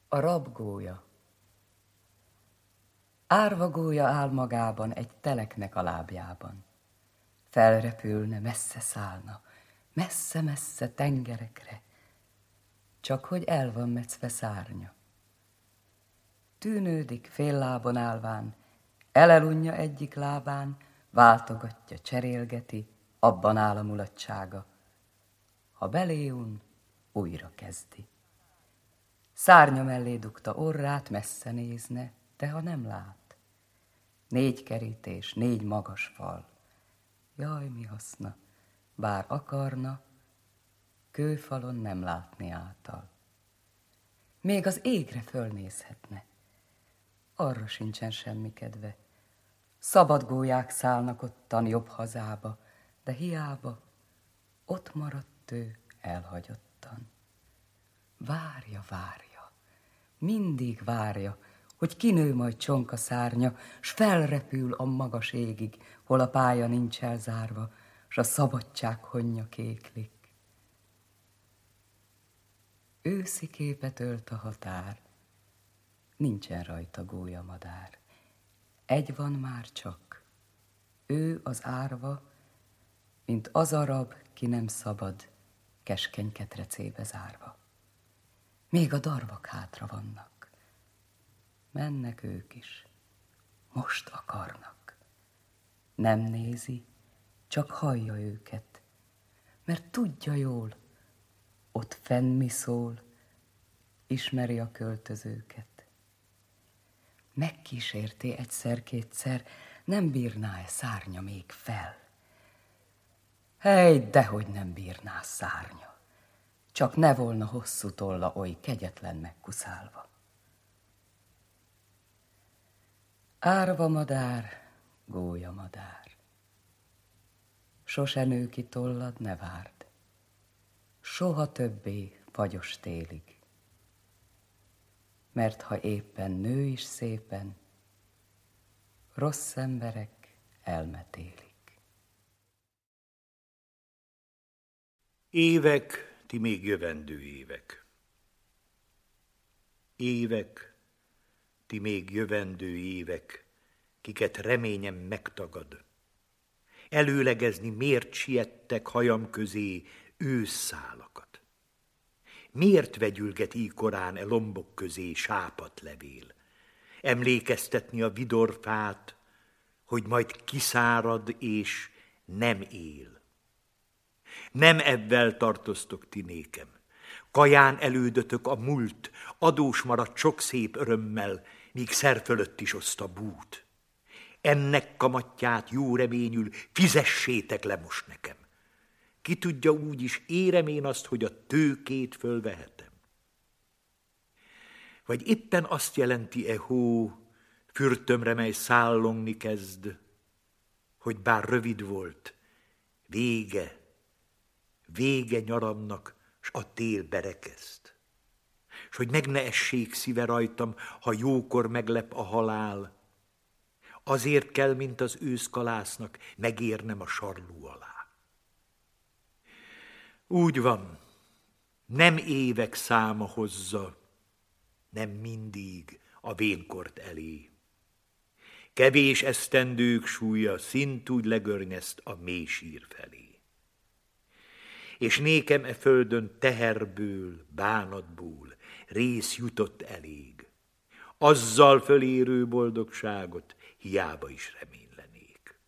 A rabgólya. Árva gólya áll magában egy teleknek a lábjában. Felrepülne, messze szállna, messze-messze tengerekre, csak hogy el van metszve szárnya. Tűnődik fél lábon állván, elelunja egyik lábán, váltogatja, cserélgeti, abban áll a mulatsága. Ha beléun, újra kezdi. Szárnya mellé dugta orrát, messze nézne, de ha nem lát. 4 kerítés, 4 magas fal. Jaj, mi haszna, bár akarna, kőfalon nem látni által. Még az égre fölnézhetne, arra sincsen semmi kedve. Szabad gólyák szállnak ottan jobb hazába, de hiába, ott maradt ő elhagyottan. Várja, várja, mindig várja, hogy kinő majd csonka szárnya, s felrepül a magas égig, hol a pálya nincs elzárva, s a szabadság honnya kéklik. Őszi képet ölt a határ, nincsen rajta gólyamadár. Egy van már csak, ő az árva, mint az a rab, ki nem szabad, keskeny ketrecébe zárva. Még a darvak hátra vannak, mennek ők is, most akarnak. Nem nézi, csak hallja őket, mert tudja jól, ott fenn mi szól, ismeri a költözőket. Megkísérté egyszer-kétszer, nem bírná-e szárnya még fel? Hely, dehogy nem bírná szárnya, csak ne volna hosszú tolla oly kegyetlen megkuszálva. Árva madár, gólya madár, sose nő ki tollad, ne várd, soha többé fagyos télig, mert ha éppen nő is szépen, rossz emberek elmetélik. Évek, ti még jövendő évek. Évek, ti még jövendő évek, kiket reményem megtagad. Előlegezni miért siettek hajam közé ősszálakat? Miért vegyülget íkorán e lombok közé sápatlevél? Emlékeztetni a vidorfát, hogy majd kiszárad és nem él. Nem ebben tartoztok ti nékem. Kaján elődötök a múlt, adós maradt sok szép örömmel, míg szer fölött is oszt a bút. Ennek kamatját jó reményül fizessétek le most nekem. Ki tudja, úgy is érem én azt, hogy a tőkét fölvehetem. Vagy éppen azt jelenti e hó, fürtömre, mely szállongni kezd, hogy bár rövid volt, vége nyaramnak, s a tél berekezt. S hogy meg ne essék szíve rajtam, ha jókor meglep a halál, azért kell, mint az őszkalásznak, megérnem a sarlú alá. Úgy van, nem évek száma hozza, nem mindig a vénkort elé. Kevés esztendők súlya szintúgy legörnyezt a mély sír felé. És nékem e földön teherből, bánatból rész jutott elég. Azzal fölérő boldogságot hiába is reménylenék.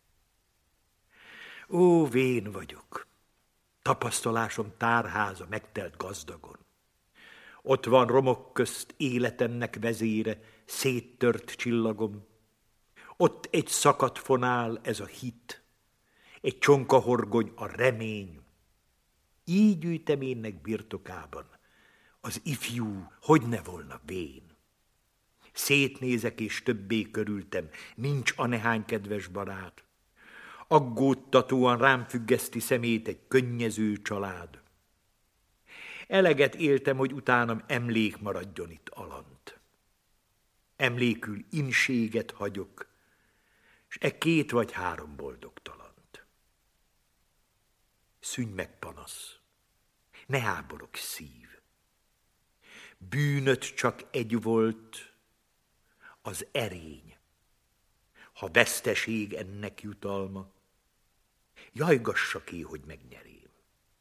Ó, vén vagyok, tapasztalásom tárháza megtelt gazdagon. Ott van romok közt életemnek vezére, széttört csillagom. Ott egy szakadt fonál, ez a hit, egy csonkahorgony, a remény. Így gyűjteménynek birtokában az ifjú, hogy ne volna vén. Szétnézek, és többé körültem, nincs a nehány kedves barát. Aggódtatóan rám függeszti szemét egy könnyező család. Eleget éltem, hogy utánam emlék maradjon itt alant. Emlékül inséget hagyok, s e 2 vagy 3 boldogtalant. Szűnj meg, panasz, ne háborogj szív. Bűnöt csak egy volt, az erény. Ha veszteség ennek jutalma, jajgassa ki, hogy megnyerém.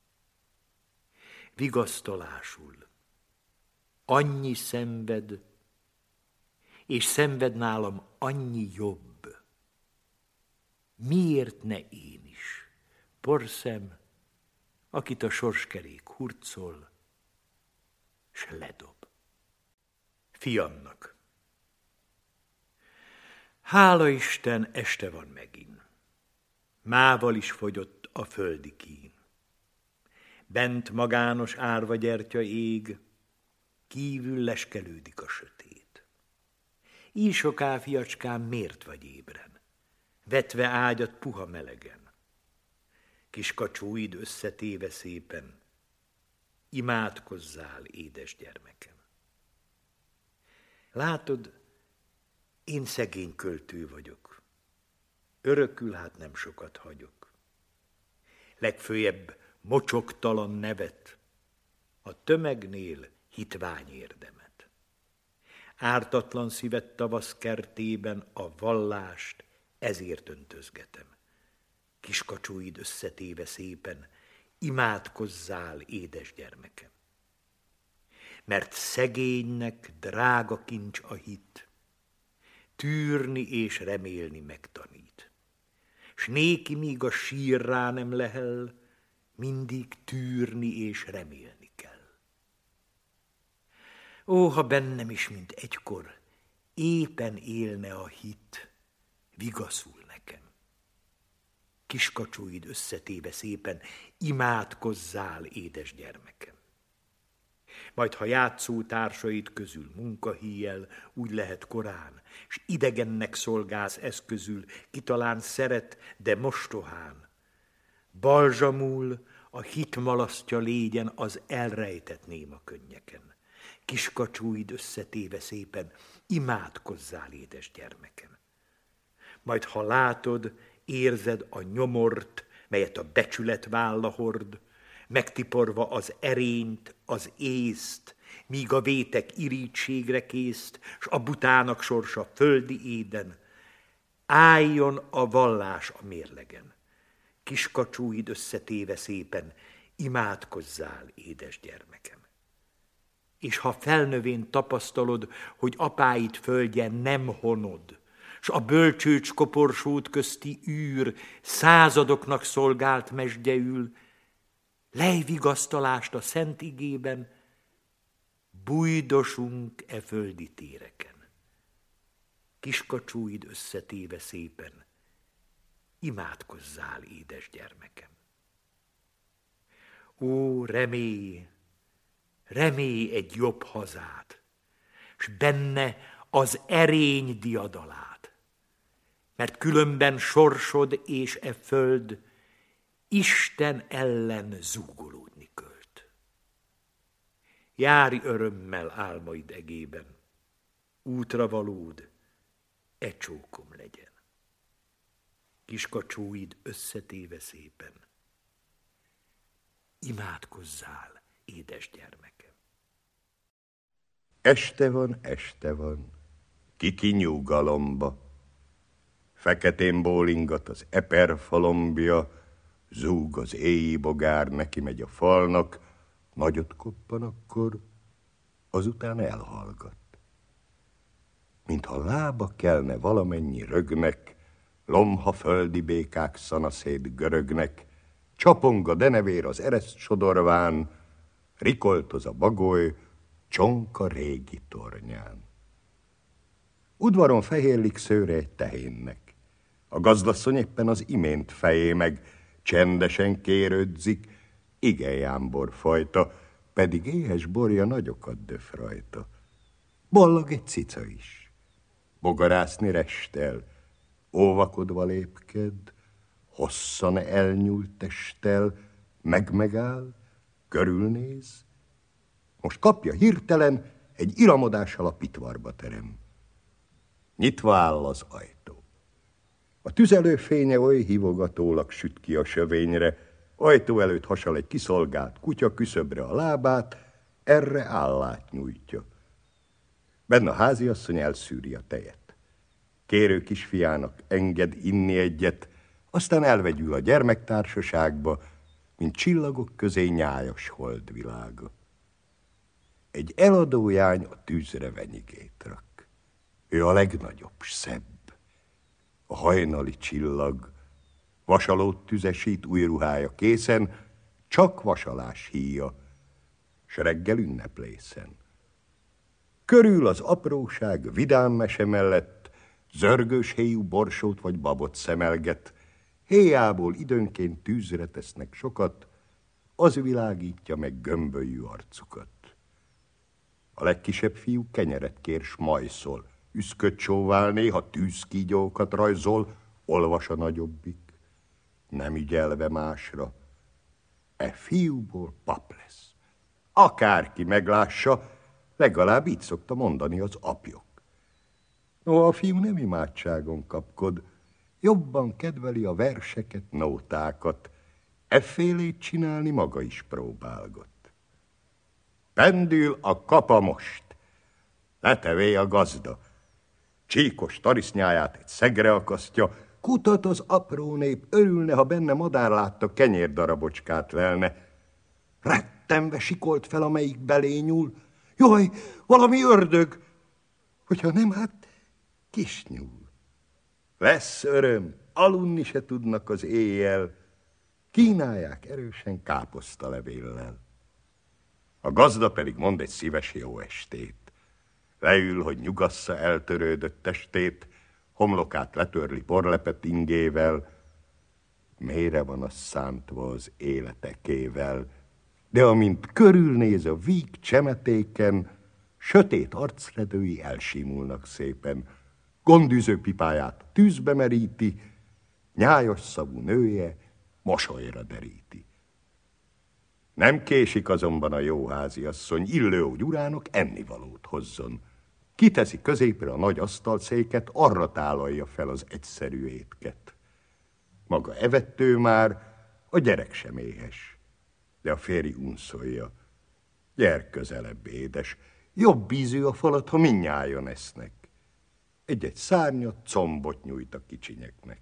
Vigasztalásul annyi szenved, és szenved nálam annyi jobb. Miért ne én is, porszem, akit a sorskerék hurcol, s ledob. Fiamnak. Hála Isten, este van megint. Mával is fogyott a földi kín. Bent magános árva gyertya ég, kívül leskelődik a sötét. Így soká, fiacskám, miért vagy ébren, vetve ágyat puha melegen? Kis kacsóid összetéve szépen, imádkozzál, édes gyermekem. Látod, én szegény költő vagyok, örökül hát nem sokat hagyok. Legfőjebb mocsoktalan nevet, a tömegnél hitvány érdemet. Ártatlan szívet tavasz kertében a vallást ezért öntözgetem. Kiskacsóid összetéve szépen, imádkozzál, édes gyermekem. Mert szegénynek drága kincs a hit, tűrni és remélni megtanít. S néki, míg a sír rá nem lehel, mindig tűrni és remélni kell. Ó, ha bennem is, mint egykor, éppen élne a hit, vigaszul nekem. Kiskacsóid összetéve szépen, imádkozzál, édes gyermekem. Majd, ha játszótársaid közül munkahíjjel, úgy lehet korán, s idegennek szolgálsz ez közül, ki talán szeret, de mostohán. Balzsamul a hit malasztja légyen az elrejtett néma könnyeken. Kiskacsóid összetéve szépen, imádkozzál, édes gyermekem. Majd, ha látod, érzed a nyomort, melyet a becsület válla hord, megtiporva az erényt, az észt, míg a vétek irítségre készt, s a butának sorsa földi éden, álljon a vallás a mérlegen. Kiskacsóid összetéve szépen, imádkozzál, édes gyermekem. És ha felnövén tapasztalod, hogy apáid földje nem honod, s a bölcsőcs koporsót közti űr századoknak szolgált mesdjeül, lej vigasztalást a szent igében, bújdosunk e földi téreken. Kiskacsóid összetéve szépen, imádkozzál, édes gyermekem. Ó, remélj, remélj egy jobb hazát, s benne az erény diadalát, mert különben sorsod és e föld Isten ellen zúgolódni költ. Járj örömmel álmaid egében, útra valód e csókom legyen. Kiskacsóid összetéve szépen, imádkozzál, édes gyermekem. Este van, kiki nyugalomba. Feketén bólingat az eperfalombja, zúg az éji bogár, neki megy a falnak, nagyot koppan akkor, azután elhallgat. Mintha lába kelne valamennyi rögnek, lomha földi békák szanaszét görögnek, csapong a denevér az ereszt sodorván, rikoltoz a bagoly, csonka régi tornyán. Udvaron fehérlik szőre egy tehénnek. A gazdasszony éppen az imént fejé meg, csendesen kérődzik, igen jámbor fajta, pedig éhes borja nagyokat döf rajta. Ballag egy cica is. Bogarászni restel, óvakodva lépked, hosszan elnyúlt testtel, megáll, körülnéz. Most kapja hirtelen, egy iramodással a pitvarba terem. Nyitva áll az ajtó. A tüzelőfénye oly hívogatólag süt ki a sövényre, ajtó előtt hasal egy kiszolgált kutya küszöbre a lábát, erre állát nyújtja. Benne a háziasszony elszűri a tejet. Kérő kisfiának enged inni egyet, aztán elvegyül a gyermektársaságba, mint csillagok közé nyájas holdvilága. Egy eladó jány a tűzre venyigét rak. Ő a legnagyobb, szebb. A hajnali csillag, vasalót tüzesít, új ruhája készen, csak vasalás híja, s reggel ünneplészen. Körül az apróság vidám mese mellett zörgős héjú borsót vagy babot szemelget, héjából időnként tűzre tesznek sokat, az világítja meg gömbölyű arcukat. A legkisebb fiú kenyeret kér, s majszol, üszköt csóvál, néha tűzkígyókat rajzol, olvas a nagyobbik, nem ügyelve másra. E fiúból pap lesz. Akárki meglássa, legalább így szokta mondani az apjuk. No, a fiú nem imádságon kapkod, jobban kedveli a verseket, nótákat, effélét csinálni maga is próbálgat. Pendül a kapa most, letevé a gazda, csíkos tarisznyáját egy szegre akasztja, kutat az apró nép, örülne, ha benne madárlátta, kenyérdarabocskát lelne. Rettenve sikolt fel, amelyik belé nyúl. Jaj, valami ördög! Hogyha nem, hát kis nyúl. Lesz öröm, aludni se tudnak az éjjel, kínálják erősen káposztalevéllel. A gazda pedig mond egy szíves jó estét. Leül, hogy nyugassza eltörődött testét, homlokát letörli porlepet ingével, mélyre van az szántva az életekével, de amint körülnéz a víg csemetéken, sötét arcredői elsimulnak szépen, gondűző pipáját tűzbe meríti, nyájas szavú nője mosolyra deríti. Nem késik azonban a jó háziasszony, illő gyurának ennivalót hozzon. Kiteszi középre a nagy asztalszéket, arra tálalja fel az egyszerű étket. Maga evettő már, a gyerek sem éhes, de a férj unszolja. Gyere közelebb, édes, jobb ízű a falat, ha mindnyájan esznek. Egy-egy szárnyat, combot nyújt a kicsinyeknek.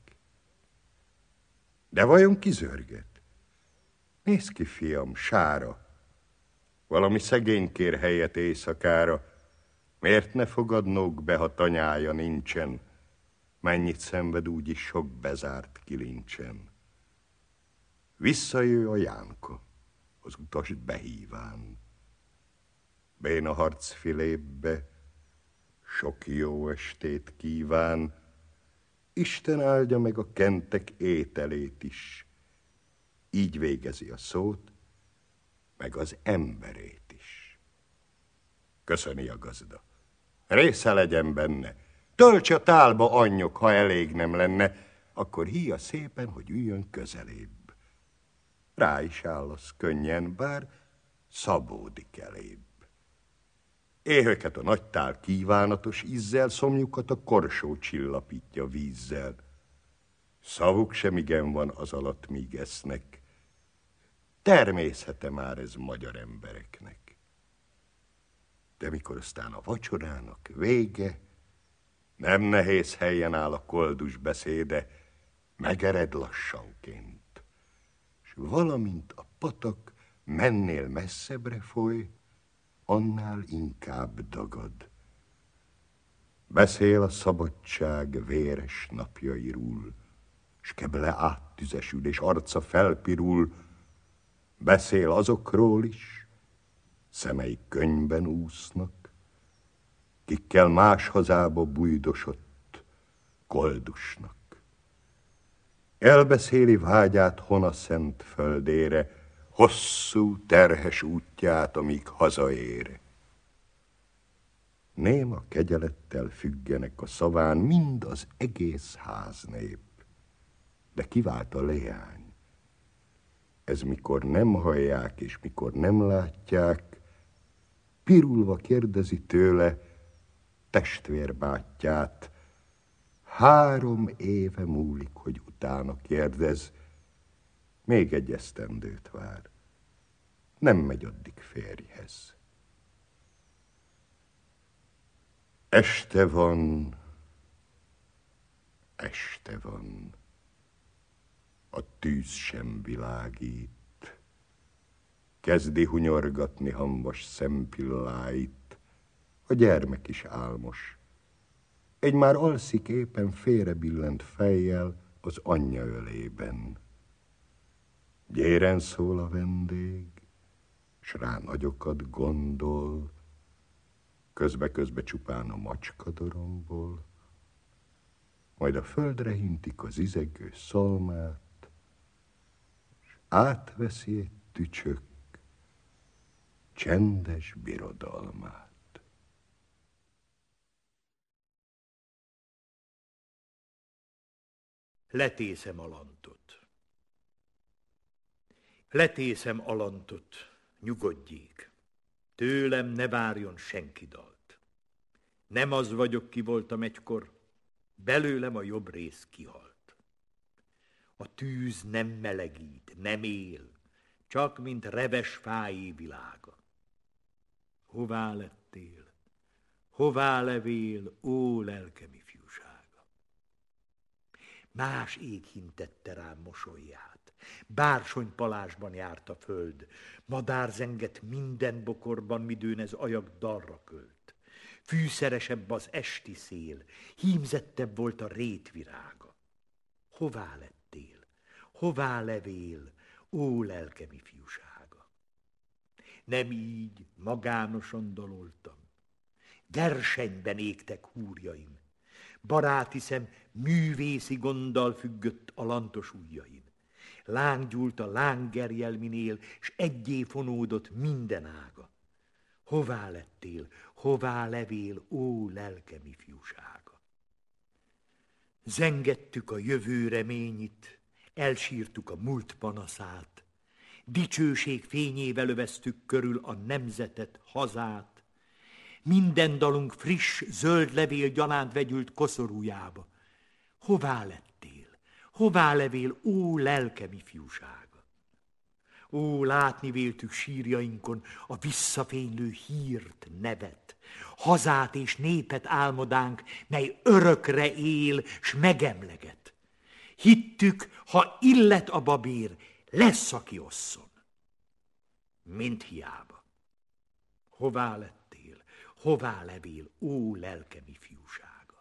De vajon kizörget? Nézd ki, fiam, sára. Valami szegény kér helyet éjszakára. Miért ne fogadnók be, ha tanyája nincsen? Mennyit szenved úgyis sok bezárt kilincsen. Visszajő a Jánka, az utast behíván. Béna harcfilébe sok jó estét kíván. Isten áldja meg a kentek ételét is. Így végezi a szót, meg az emberét is. Köszöni a gazda. Része legyen benne. Tölts a tálba, anyjuk, ha elég nem lenne, akkor híja szépen, hogy üljön közelébb. Rá is állasz könnyen, bár szabódik elébb. Éhöket a nagy tál kívánatos ízzel, szomjukat a korsó csillapítja vízzel. Szavuk sem igen van az alatt, míg esznek. Természete már ez magyar embereknek. De mikor aztán a vacsorának vége, nem nehéz helyen áll a koldus beszéde, megered lassanként, s valamint a patak mennél messzebbre foly, annál inkább dagad. Beszél a szabadság véres napjairól, s keble áttüzesül, és arca felpirul. Beszél azokról is, szemei könyvben úsznak, kikkel más hazába bujdosott koldusnak. Elbeszéli vágyát Hona szent földére, hosszú, terhes útját, amíg hazaér. Néma kegyelettel függenek a szaván mind az egész háznép, de kivált a leány. Ez mikor nem hallják, és mikor nem látják, pirulva kérdezi tőle testvérbátyját. 3 éve múlik, hogy utána kérdez, még egy esztendőt vár. Nem megy addig férjhez. Este van, este van, a tűz sem világít, kezdi hunyorgatni hambas szempilláit, a gyermek is álmos. Egy már alszik éppen félrebillent fejjel az anyja ölében. Gyéren szól a vendég, s rá nagyokat gondol, közbe-közbe csupán a macska dorombol, majd a földre hintik az izegő szalmát, s átveszi egy tücsök csendes birodalmát. Letészem a lantot. Letészem a lantot, nyugodjék. Tőlem ne várjon senki dalt. Nem az vagyok, ki voltam egykor, belőlem a jobb rész kihalt. A tűz nem melegít, nem él, csak mint reves fájé világa. Hová lettél, hová levél, ó lelkem ifjúsága? Más ég hintette rám mosolyát, bársonypalásban járt a föld, madár zengett minden bokorban, midőn ez ajak dalra költ. Fűszeresebb az esti szél, hímzettebb volt a rétvirága. Hová lettél, hová levél, ó lelkem ifjúsága? Nem így magánosan daloltam, versenyben égtek húrjaim, baráti szem művészi gonddal függött a lantos ujjain. Láng gyúlt a lánggerjelminél, s egyé fonódott minden ága. Hová lettél, hová levél, ó lelkem ifjúsága? Zengettük a jövő reményit, elsírtuk a múlt panaszát, dicsőség fényével öveztük körül a nemzetet, hazát. Minden dalunk friss, zöld levél gyanánt vegyült koszorújába. Hová lettél, hová levél, ó lelkem ifjúsága? Ó, látni véltük sírjainkon a visszafénylő hírt, nevet, hazát és népet álmodánk, mely örökre él, s megemleget. Hittük, ha illet a babér, lesz, aki osszon. Mind hiába. Hová lettél, hová levél, ó lelkem ifjúsága?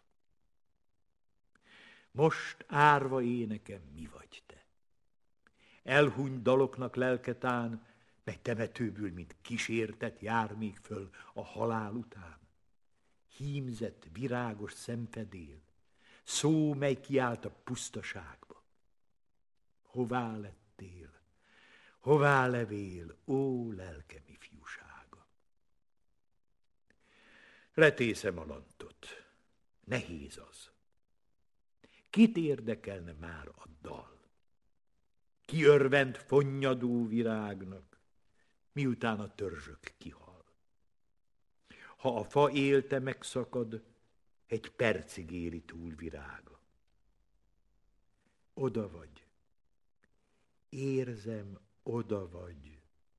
Most árva énekem mi vagy te? Elhunyt daloknak lelketán, mely temetőből, mint kísértet jár még föl a halál után. Hímzett, virágos szemfedél, szó, mely kiállt a pusztaságba. Hová lettél, hová levél, ó lelkem ifjúsága? Letészem a lantot, nehéz az. Kit érdekelne már a dal? Ki örvend fonnyadó virágnak, miután a törzsök kihal. Ha a fa élte megszakad, egy percig éri túl virága. Oda vagy, érzem, oda vagy,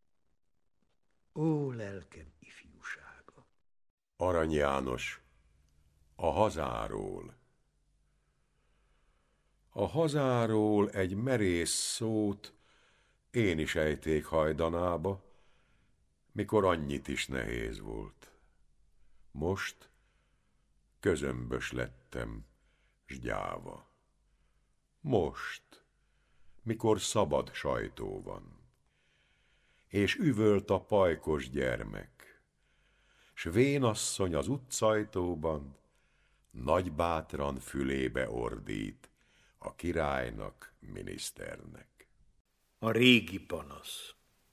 ó lelkem ifjúsága. Arany János, a hazáról. A hazáról egy merész szót én is ejték hajdanába, mikor annyit is nehéz volt. Most közömbös lettem, s gyáva. Most, mikor szabad sajtó van, és üvölt a pajkos gyermek, s vénasszony az utcajtóban nagybátran fülébe ordít a királynak, miniszternek. A régi panasz.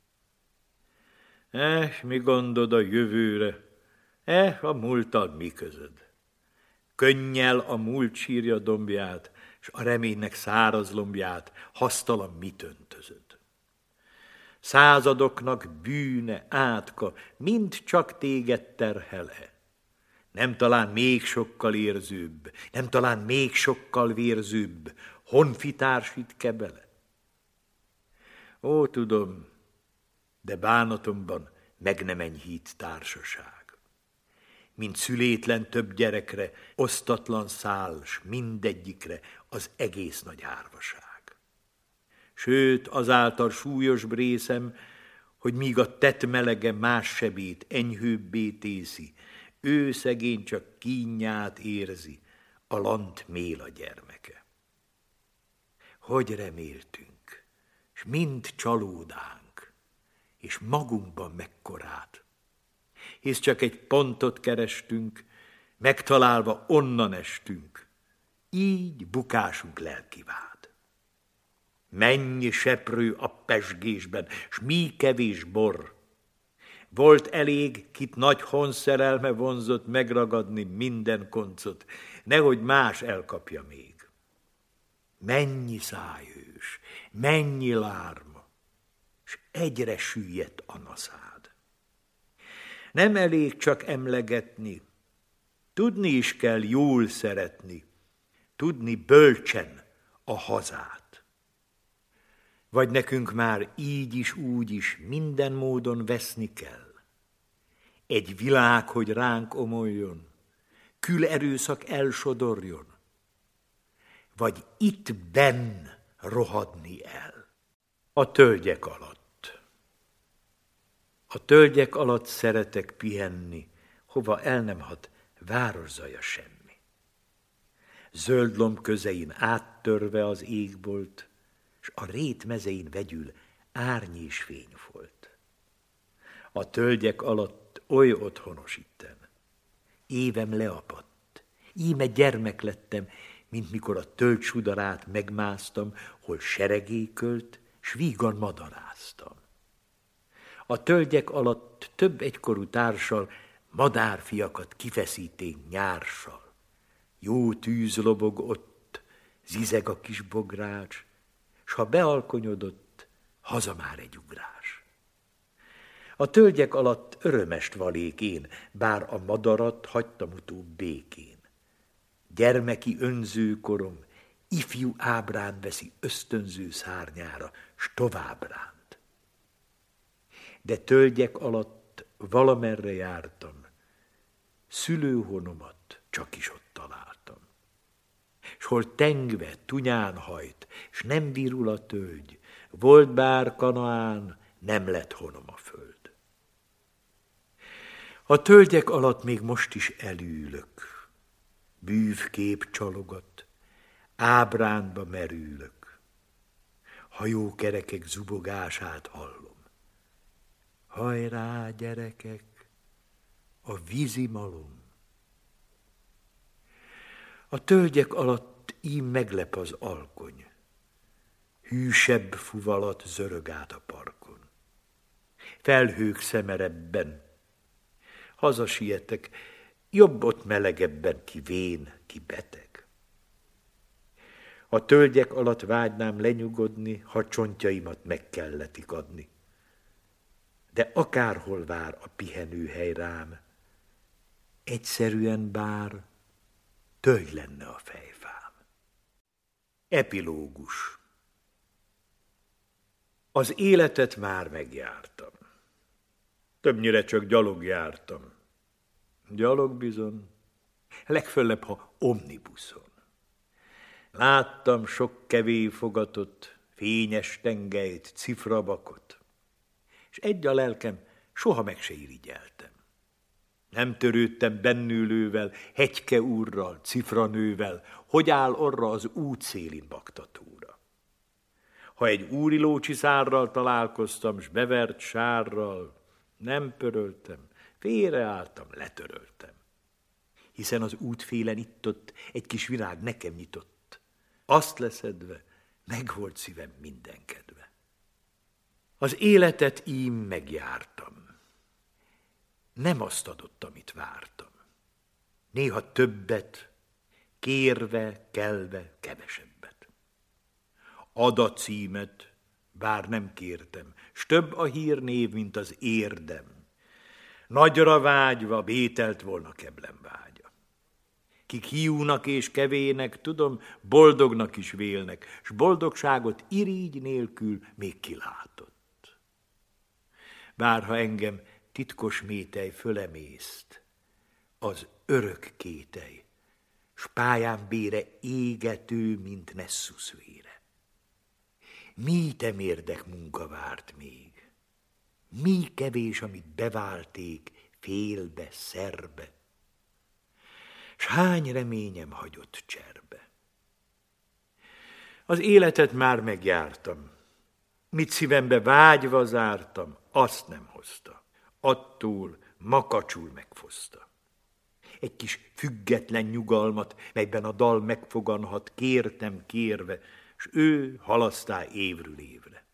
Mi gondod a jövőre? A múlttal mi közöd? Könnyel a múlt sírja dombját, s a reménynek száraz lombját hasztalan mit öntözöd. Századoknak bűne, átka, mind csak téged terhel-e? Nem talán még sokkal érzőbb, nem talán még sokkal vérzőbb honfitársit kebele? Ó, tudom, de bánatomban meg nem enyhít társaság. mint szülétlen több gyerekre, osztatlan szál, s mindegyikre az egész nagy árvaság. Sőt, azáltal súlyos részem, hogy míg a tett melege más sebét enyhőbbé tészi, ő szegény csak kínját érzi, a lant méla gyermeke. Hogy reméltünk, s mind csalódánk, és magunkban mekkorát, hisz csak egy pontot kerestünk, megtalálva onnan estünk, így bukásunk lelkivád. Mennyi seprő a pezsgésben, s mi kevés bor. Volt elég, kit nagy honszerelme vonzott megragadni minden koncot, nehogy más elkapja még. Mennyi szájhős, mennyi lárma, s egyre süllyedt a naszád. Nem elég csak emlegetni, tudni is kell jól szeretni, tudni bölcsen a hazát. Vagy nekünk már így is, úgy is minden módon veszni kell. Egy világ, hogy ránk omoljon, kül erőszak elsodorjon, vagy itt benn rohadni el. A tölgyek alatt. A tölgyek alatt szeretek pihenni, hova el nem hat városzaja semmi. Zöld lomb közein áttörve az égbolt, s a rét mezein vegyül árnyés fényfolt. A tölgyek alatt oly otthonos itten. Évem leapadt, íme gyermek lettem, mint mikor a tölgysudarát megmásztam, hol seregékölt, s vígan madaráztam. A tölgyek alatt több egykorú társal madárfiakat kifeszíténk nyárssal. Jó tűz lobog ott, zizeg a kis bogrács, s ha bealkonyodott, haza már egy ugrás. A tölgyek alatt örömest valék én, bár a madarat hagytam utóbb békén. Gyermeki önzőkorom, ifjú ábrán veszi ösztönző szárnyára, s tovább ránt. De tölgyek alatt valamerre jártam, szülőhonomat csak is ott találtam. S hol tengve, tunyán hajt, s nem virul a tölgy, volt bár Kanaán, nem lett honom a föld. A tölgyek alatt még most is elülök, bűvkép csalogat, ábránba merülök, hajókerekek zubogását hallom. Hajrá, gyerekek, a vízimalom! A tölgyek alatt ím meglep az alkony, hűsebb fuvalat zörög át a parkon. Felhők szemerebben, hazasietek, jobb ott melegebben, ki vén, ki beteg. A tölgyek alatt vágynám lenyugodni, ha csontjaimat meg kelletik adni. De akárhol vár a pihenőhely rám, egyszerűen bár tölgy lenne a fejfám. Epilógus. Az életet már megjártam. Többnyire csak gyalog jártam. Gyalog bizony, legföllebb, ha omnibuszon. Láttam sok kevélyfogatot, fényes tengelyt, cifrabakot, és egy a lelkem soha meg se irigyeltem. Nem törődtem bennülővel, hegyke úrral, cifranővel, hogy áll orra az útszélin baktatóra. Ha egy úrilócsiszárral találkoztam, s bevert sárral, nem pöröltem, félreálltam, letöröltem. Hiszen az útfélen itt-ott egy kis virág nekem nyitott. Azt leszedve, meg volt szívem minden kedve. Az életet ím megjártam. Nem azt adott, amit vártam. Néha többet, kérve, kelve, kevesebbet. Ad a címet, bár nem kértem, s több a hírnév, mint az érdem. Nagyra vágyva bételt volna keblem vágya. Kik hiúnak és kevének, tudom, boldognak is vélnek, s boldogságot irigy nélkül még kilátott. Bár ha engem titkos métely fölemészt, az örök kétely, s pályán bére égető, mint Nessus vére. Mi temérdek munka várt még, mi kevés, amit beválték félbe, szerbe, s hány reményem hagyott cserbe. Az életet már megjártam, mit szívembe vágyva zártam, azt nem hozta, attól makacsul megfoszta. Egy kis független nyugalmat, melyben a dal megfoganhat, kértem kérve, s ő halasztá évről évre.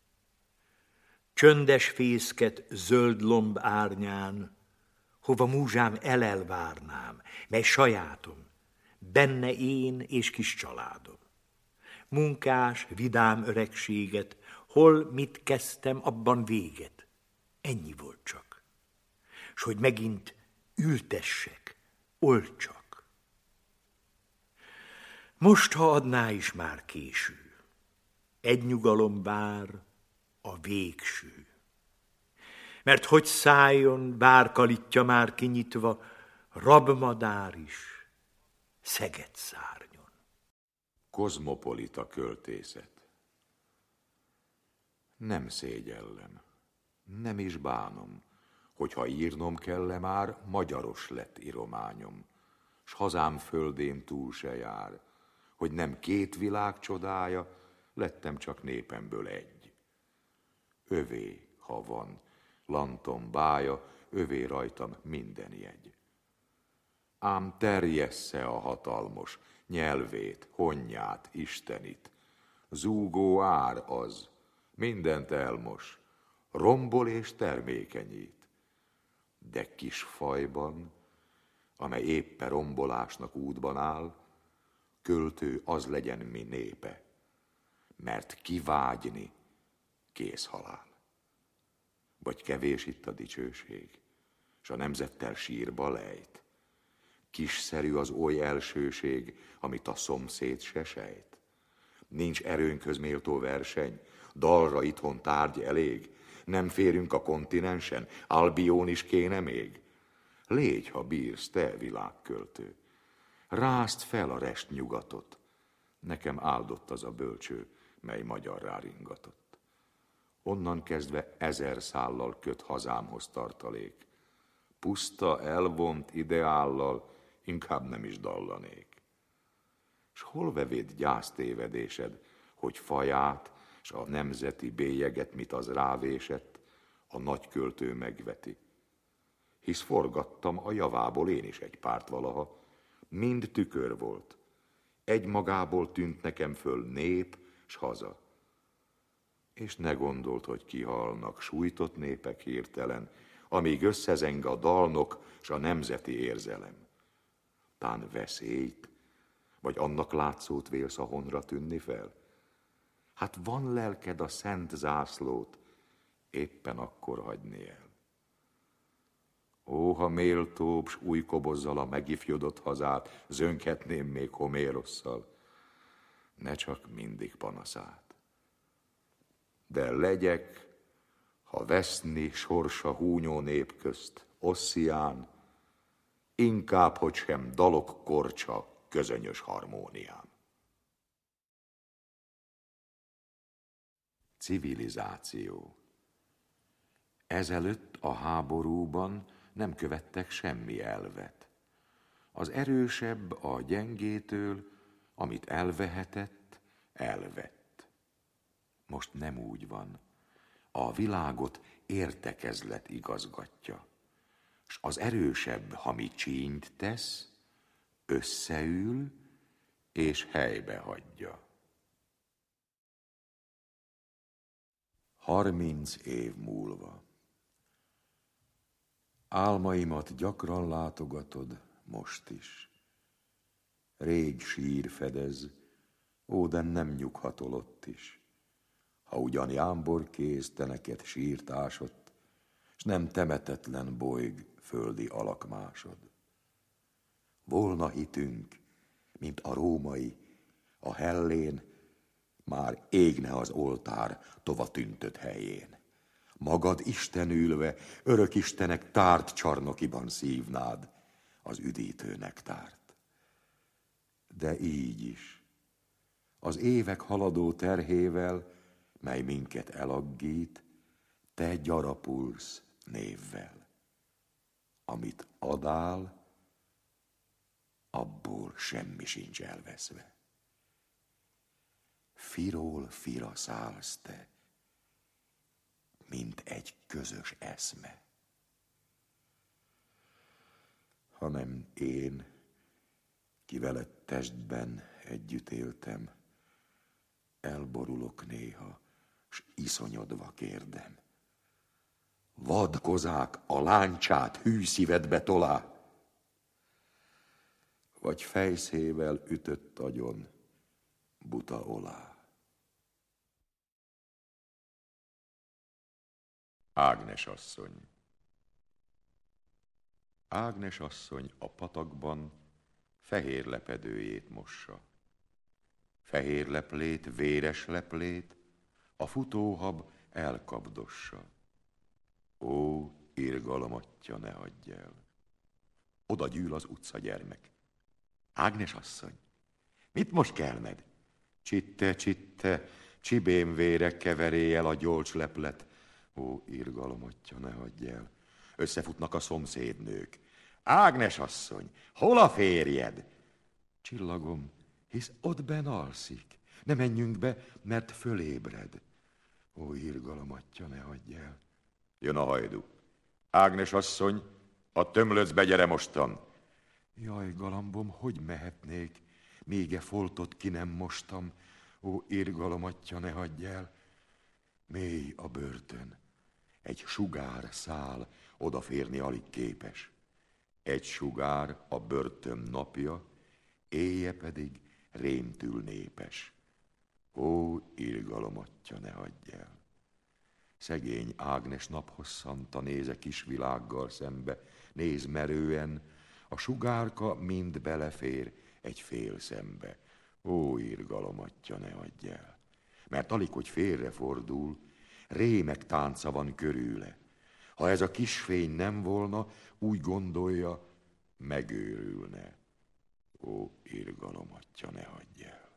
Csöndes fészket zöld lomb árnyán, hova múzsám elvárnám, mely sajátom, benne én és kis családom. Munkás, vidám öregséget, hol mit kezdtem, abban véget. Ennyi volt csak. S hogy megint ültessek, olcsak. Most, ha adná is már késő, egy nyugalom vár, a végső. Mert hogy szálljon, bár kalitja már kinyitva, rabmadár is, szeget szárnyon. Kozmopolita költészet. Nem szégyellem, nem is bánom, hogyha írnom kell-e már, magyaros lett irományom, s hazám földén túl se jár, hogy nem két világ csodája, lettem csak népemből egy. Övé, ha van, lantom bája, övé rajtam minden jegy. Ám terjessze a hatalmos, nyelvét, honnyát, istenit, zúgó ár az, mindent elmos, rombol és termékenyít. De kis fajban, amely éppen rombolásnak útban áll, költő az legyen, mi népe, mert kivágyni kész halál. Vagy kevés itt a dicsőség, s a nemzettel sírba lejt. Kisszerű az oly elsőség, amit a szomszéd se sejt. Nincs erőnkhöz méltó verseny, dalra itthon tárgy elég, nem férünk a kontinensen, Albion is kéne még. Légy, ha bírsz, te világköltő, rázd fel a rest nyugatot, nekem áldott az a bölcső, mely magyarrá ringatott. Onnan kezdve 1000 szállal köt hazámhoz tartalék, puszta, elvont ideállal inkább nem is dallanék. S hol vevéd gyásztévedésed, hogy faját, s a nemzeti bélyeget, mit az rávésett, a nagyköltő megveti. Hisz forgattam a javából én is egy párt valaha, mind tükör volt. Egy magából tűnt nekem föl nép s haza. És ne gondolt, hogy kihalnak sújtott népek hirtelen, amíg összezeng a dalnok s a nemzeti érzelem. Tán veszélyt, vagy annak látszót vélsz a honra tűnni fel? Hát van lelked a szent zászlót éppen akkor hagyni el. Ó, ha méltóbb, s új kobozzal a megifjodott hazát zönkhetném még Homérosszal, ne csak mindig panaszát. De legyek, ha veszni sorsa húnyó nép közt, Osszián, inkább, hogy sem dalok korcsa közönyös harmónián. Civilizáció. Ezelőtt a háborúban nem követtek semmi elvet. Az erősebb a gyengétől, amit elvehetett, elvett. Most nem úgy van. A világot értekezlet igazgatja, s az erősebb, ha mi csínyt tesz, összeül és helybe hagyja. 30 év múlva. Álmaimat gyakran látogatod, most is. Rég sír fedez, ó, de nem nyughatol ott is. Ha ugyan jámborkész te neked sírt ásott, s nem temetetlen bolyg földi alakmásod. Volna hitünk, mint a római, a hellén, már égne az oltár tova tüntött helyén. Magad Isten ülve, örök Istenek tárt csarnokiban szívnád, az üdítő nektárt. De így is, az évek haladó terhével, mely minket elaggít, te gyarapulsz névvel. Amit adál, abból semmi sincs elveszve. Firól fira szállsz te, mint egy közös eszme. Hanem én, ki veled testben együtt éltem, elborulok néha, s iszonyodva kérdem. Vad kozák a láncsát hű szívedbe tolá, vagy fejszével ütött agyon buta olá. Ágnes asszony. Ágnes asszony a patakban fehér lepedőjét mossa. Fehér leplét, véres leplét a futóhab elkapdossa. Ó, irgalom atya, ne hagyj el! Oda gyűl az utcagyermek. Ágnes asszony, mit most kelmed? Csitte, csitte, csibém vére keveré el a gyolcs leplet. Ó, irgalom atya, ne hagyj el! Összefutnak a szomszédnők. Ágnes asszony, hol a férjed? Csillagom, hisz ott benn alszik. Ne menjünk be, mert fölébred. Ó, irgalom atya, ne hagyj el! Jön a hajdu. Ágnes asszony, a tömlöcbe gyere mostan. Jaj, galambom, hogy mehetnék, még foltot ki nem mostam. Ó, irgalom atya, ne hagyj el! Mély a börtön. Egy sugár szál, odaférni alig képes. Egy sugár a börtön napja, éje pedig rémtül népes. Ó, irgalom atya, ne hagyj el! Szegény Ágnes naphosszanta néz a kis világgal szembe, néz merően, a sugárka mind belefér egy fél szembe. Ó, irgalom atya, ne hagyj el! Mert alig, hogy félrefordul, rémek tánca van körüle. Ha ez a kis fény nem volna, úgy gondolja, megőrülne. Ó, irgalom atya, ne hagyj el!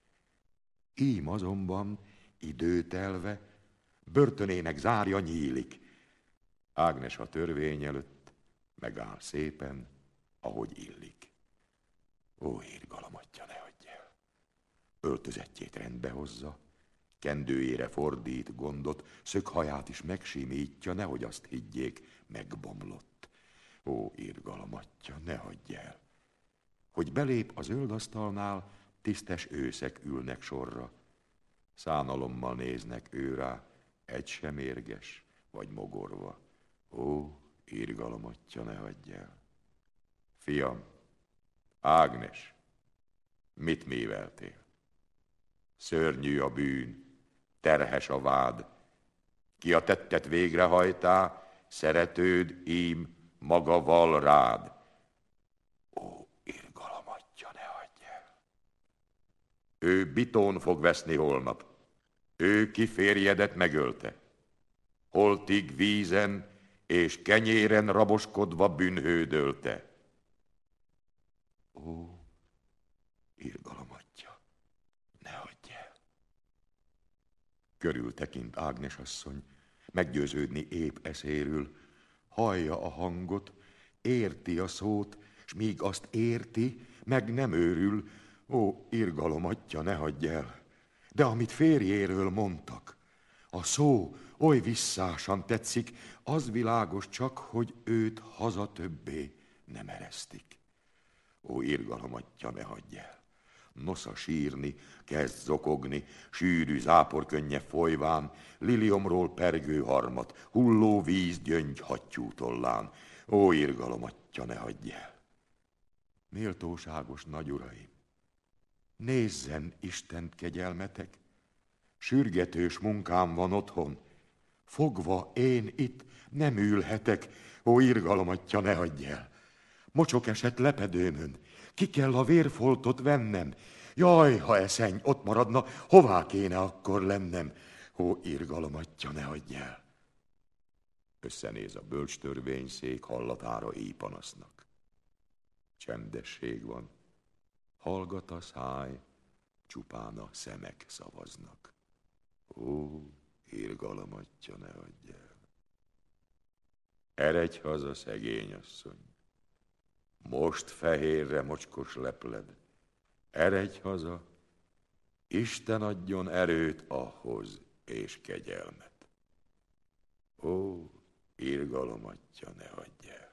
Ím azonban, időtelve, börtönének zárja nyílik. Ágnes a törvény előtt megáll szépen, ahogy illik. Ó, irgalom atya, ne hagyj el! Öltözetjét rendbe hozza, kendőjére fordít gondot, szöghaját is megsimítja, nehogy azt higgyék, megbomlott. Ó, irgalom atya, ne hagyj el! Hogy belép az zöldasztalnál, tisztes őszek ülnek sorra. Szánalommal néznek ő rá, egy sem érges, vagy mogorva. Ó, irgalom atya, ne hagyj el! Fiam, Ágnes, mit műveltél? Szörnyű a bűn, terhes a vád. Ki a tettet végrehajtá, szeretőd ím maga val rád. Ó, irgalom atya, ne hagyj el! Ő bitón fog veszni holnap. Ő ki férjedet megölte. Holtig vízen és kenyéren raboskodva bűnhődölte. Ó, irgalom atya, ne hagyj el! Körültekint Ágnes asszony, meggyőződni épp eszéről, hallja a hangot, érti a szót, s míg azt érti, meg nem őrül. Ó, irgalom atya, ne hagyj el! De amit férjéről mondtak, a szó oly visszásan tetszik, az világos csak, hogy őt haza többé nem eresztik. Ó, irgalom atya, ne hagyj el! Nosza sírni, kezd zokogni, sűrű záporkönnye folyván, liliomról pergő harmat, hulló víz gyöngy hattyú tollán. Ó, irgalom atya, ne hagyj el! Méltóságos nagyuraim, nézzen Istent kegyelmetek, sürgetős munkám van otthon, fogva én itt nem ülhetek. Ó, irgalom atya, ne hagyj el! Mocsok esett lepedőmön, ki kell a vérfoltot vennem. Jaj, ha eszeny ott maradna, hová kéne akkor lennem? Ó, irgalom atya, ne hagyj el! Összenéz a bölcstörvényszék hallatára éj panasznak. Csendesség van. Hallgat a száj, csupán a szemek szavaznak. Ó, irgalom atya, ne adj el. Eredj haza, szegény asszony. Most fehérre mocskos lepled. Eredj haza, Isten adjon erőt ahhoz és kegyelmet. Ó, irgalom atya, ne adj el.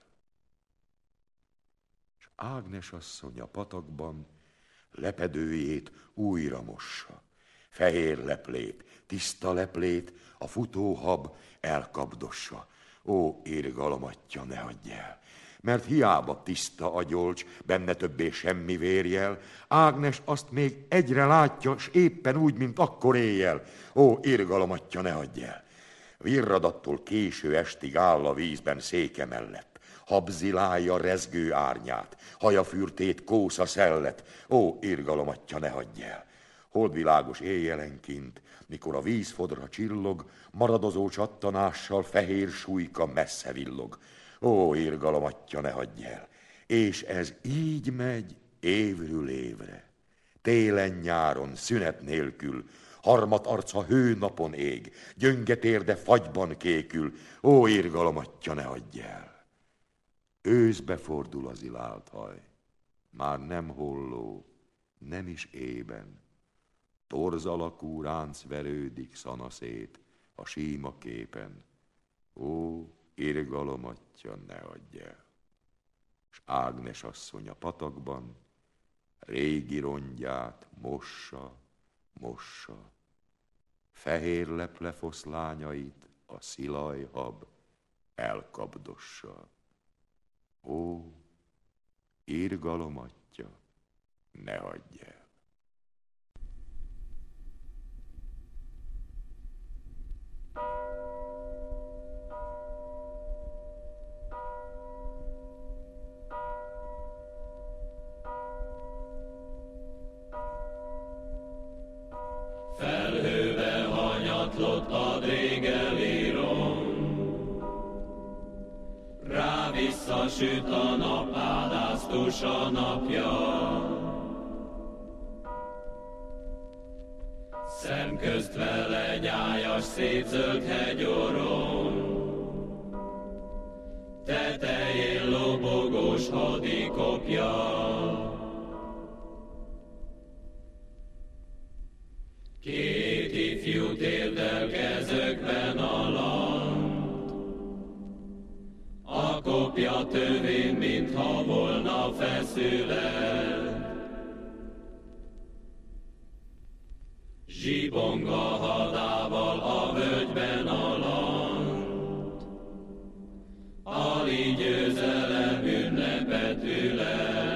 S Ágnes asszony a patakban lepedőjét újra mossa. Fehér leplét, tiszta leplét a futóhab elkapdossa. Ó, irgalom atya, ne adj el! Mert hiába tiszta a gyolcs, benne többé semmi vérjel, Ágnes azt még egyre látja, s éppen úgy, mint akkor éjjel. Ó, irgalom atya, ne adj el! Virradattól késő estig áll a vízben széke mellett. Habzilálja rezgő árnyát, hajafürtét kósza szellet. Ó, irgalom atya, ne adj el! Holdvilágos éjjelenként, mikor a vízfodra csillog, maradozó csattanással fehér súlyka messze villog. Ó, irgalom atya, ne hagyj el! És ez így megy évről évre. Télen-nyáron, szünet nélkül, harmat arca hőnapon ég, gyönge térde fagyban kékül. Ó, irgalom atya, ne hagyj el! Őszbe fordul az ilált haj, már nem holló, nem is ében. Torz alakú ránc verődik szanaszét a síma képen. Ó, irgalom atya, ne adj el! S Ágnes asszony a patakban régi rongyát mossa, mossa. Fehér leple foszlányait a szilajhab elkapdossa. Ó, irgalom atya, ne adj el! Felhővel hanyatlott a drégelírom, rá visszasüt a nap, áldáztus a napja. Szemközt vele nyájas, szép-zöld hegyorom, tetején lobogós hadikopja. Két ifjú térdel kezökben a land, a kopja tövén, mintha volna feszület. Zsibong a hadával a völgyben a land, Ali győzelem ünnepet ület.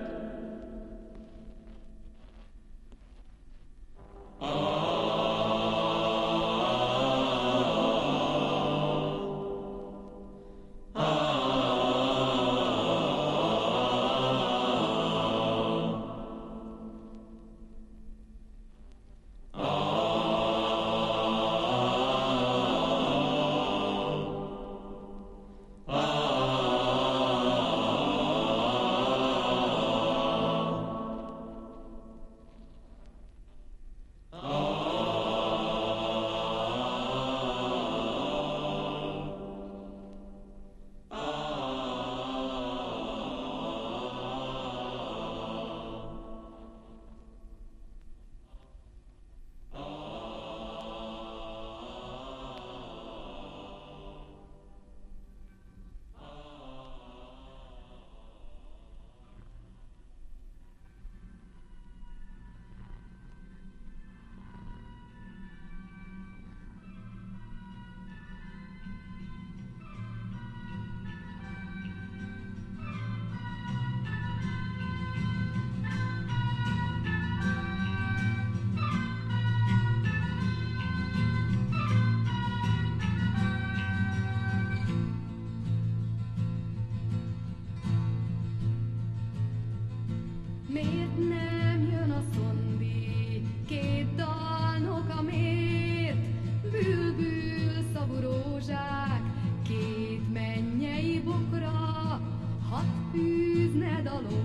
Miért nem jön a szondi, két dalnoka miért? Bülbül szagú rózsák, két mennyei bokra, hadd fűzne dalom.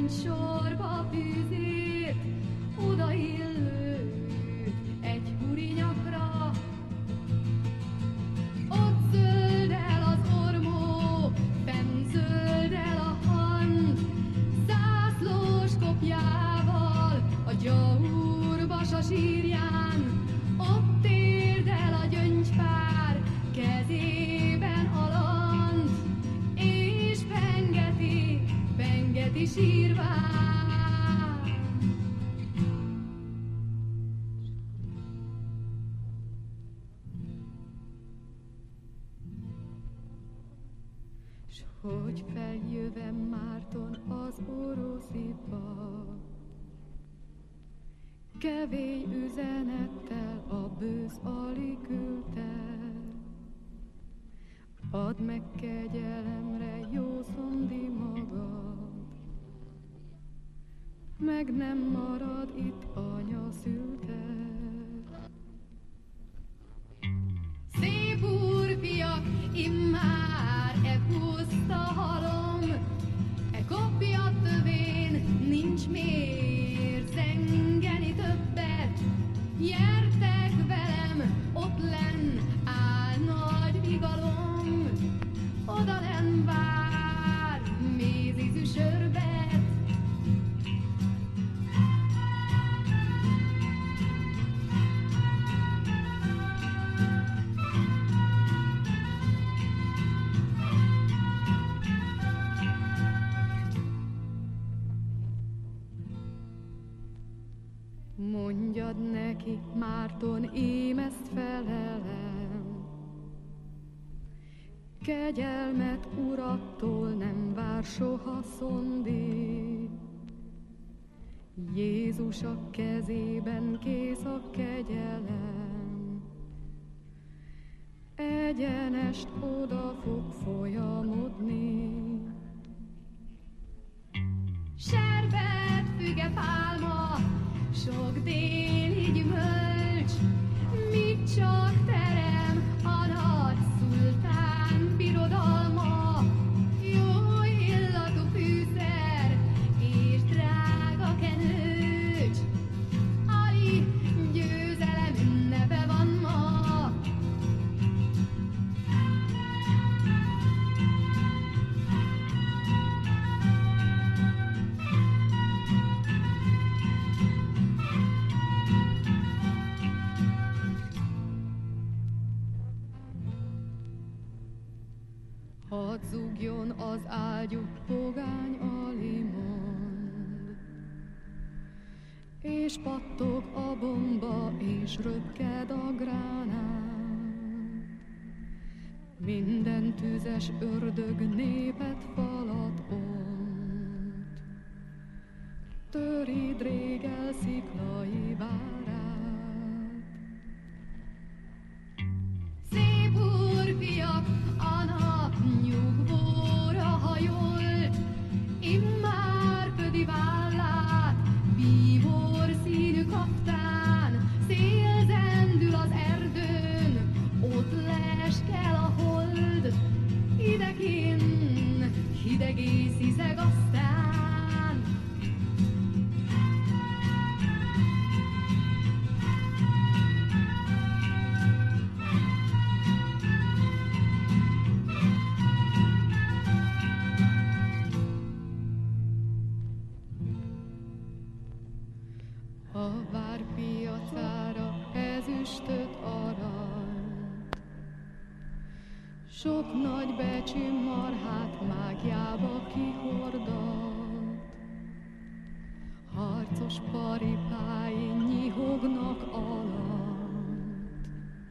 sorba fűzét, odaillő egy hurinyakra. Ott zöldel az ormó, fenn zöldel a hand, zászlós kopjával a gyaurvasa sírján. Ott térdel a gyöngyfár, kezében a lant, és pengeti sírván. S hogy feljövem Márton az orosziba, kevély üzenettel a bősz alig küldte. Add meg kegyelemre, jó szondi magad, meg nem marad itt anya szülte. Szép úrfiak, immár e puszta halom, e kopja tövén nincs miért zengeni többet. Gyertek velem, ott lenn áll nagy vigalom, oda lenn vár mézízű sörbet. Mondjad neki, Márton, ím ezt felelem, kegyelmet urattól nem vár soha szondi. Jézus a kezében kész a kegyelem, egyenest oda fog folyamodni. Serbet, füge, pálma, sok déli gyümölcs, mit csak terem a nagy szultán birodalma. Jó illatú fűszer és drága kenőcs, Ali győzelem ünnepe van ma. Hadd zúgjon az ágyuk pogány alimond, és pattog a bomba, és röpked a gránát. Minden tüzes ördög népet falat ont, törid régel sziklai várát. Szép úrfiak, a nap nyugvóra hajolt, immár födi vállát, bíbor színű kaftán, szél zendül az erdőn, ott leskel a hold, idekinn hideg észizeg aztán. A vár piacára ezüstöt aranyt, sok nagy becsű marhát mágjába kihordat. Harcos paripái nyihognak alatt,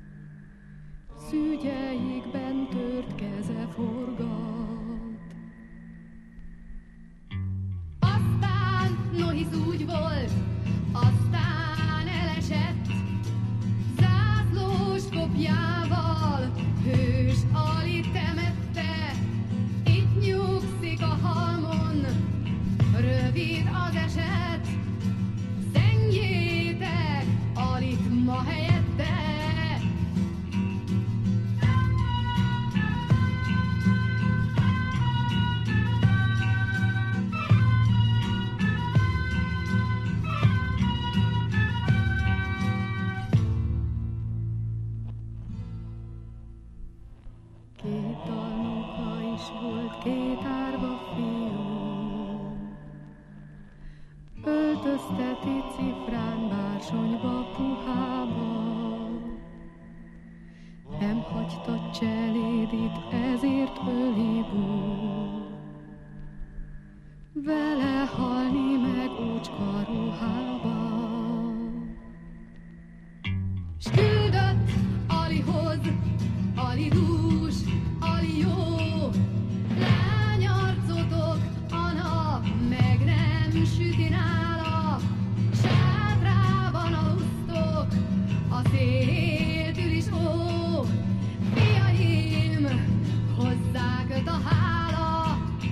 szügyeikben tört keze forgat. Aztán Nohisz úgy volt, aztán elesett, zászlós kopjával hős Ali temette. Itt nyugszik a halmon, rövid az eset, zengjétek Alit ma helyette. Üldözteti cifrán, bársonyba, puhába. Nem hagyta cselédit, ezért öli búl. Vele halni meg ócska ruhába. S küldött Alihoz, Ali dús, Ali jó. Lányarcotok, a nap meg nem süti nála. Sátrában alusztok, a széltől is ó. Fiaim, hozzák öt a hála.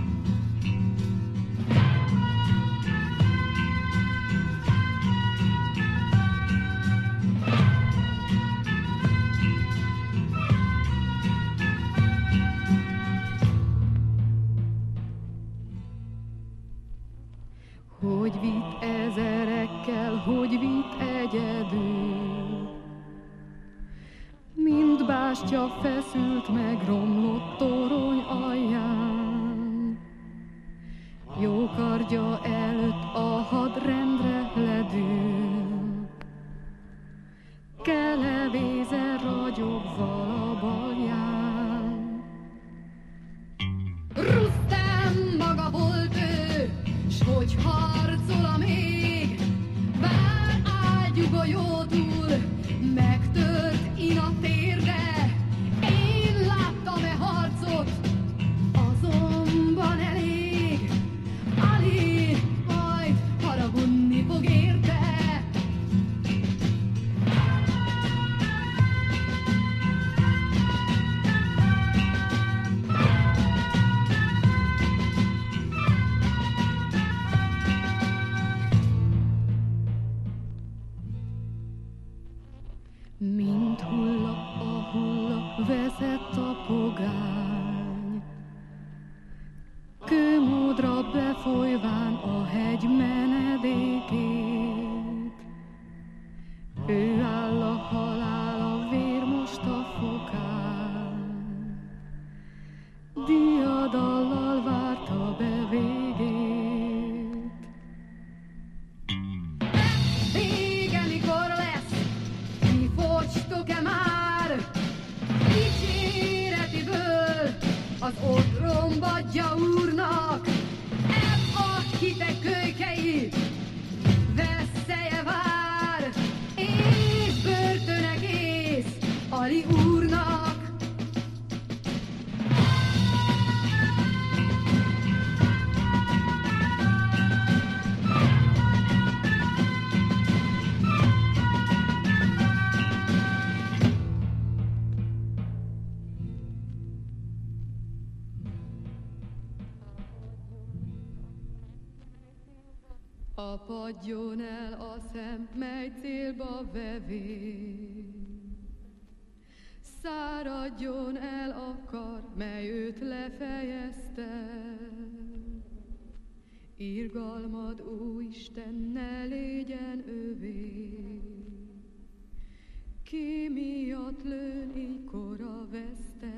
Hogy vitt ezerekkel, hogy vitt egyedül. Mind bástya feszült meg romlott torony alján. Jó kardja előtt a hadrendre ledül. Kelevézen ragyogva a balján. Rusztem maga volt ő, s hogy harcol még, bár ágyugolyódul, megtört Ina térde. Én láttam-e harcot, azonban elég. Ali majd haragudni fog érte. Mint hulla a hulla, vezet a pogány. Kőmódra befolyván a hegy menedékét. Ő áll a halál, a vér most a fokán. Diadallal várta be végét. Vége mikor lesz? Kifogytok-e már? Dicséretiből az odrom Badja úrnak. Ebb a hitek kölykei, veszélye vár, és börtön egész Ali úrnak. Apadjon el a szem, mely célba vevé. Száradjon el a kar, mely őt lefejezte. Irgalmad, ó Isten, ne légyen övé. Ki miatt lőn így kora veszte?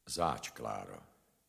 Zács Klára.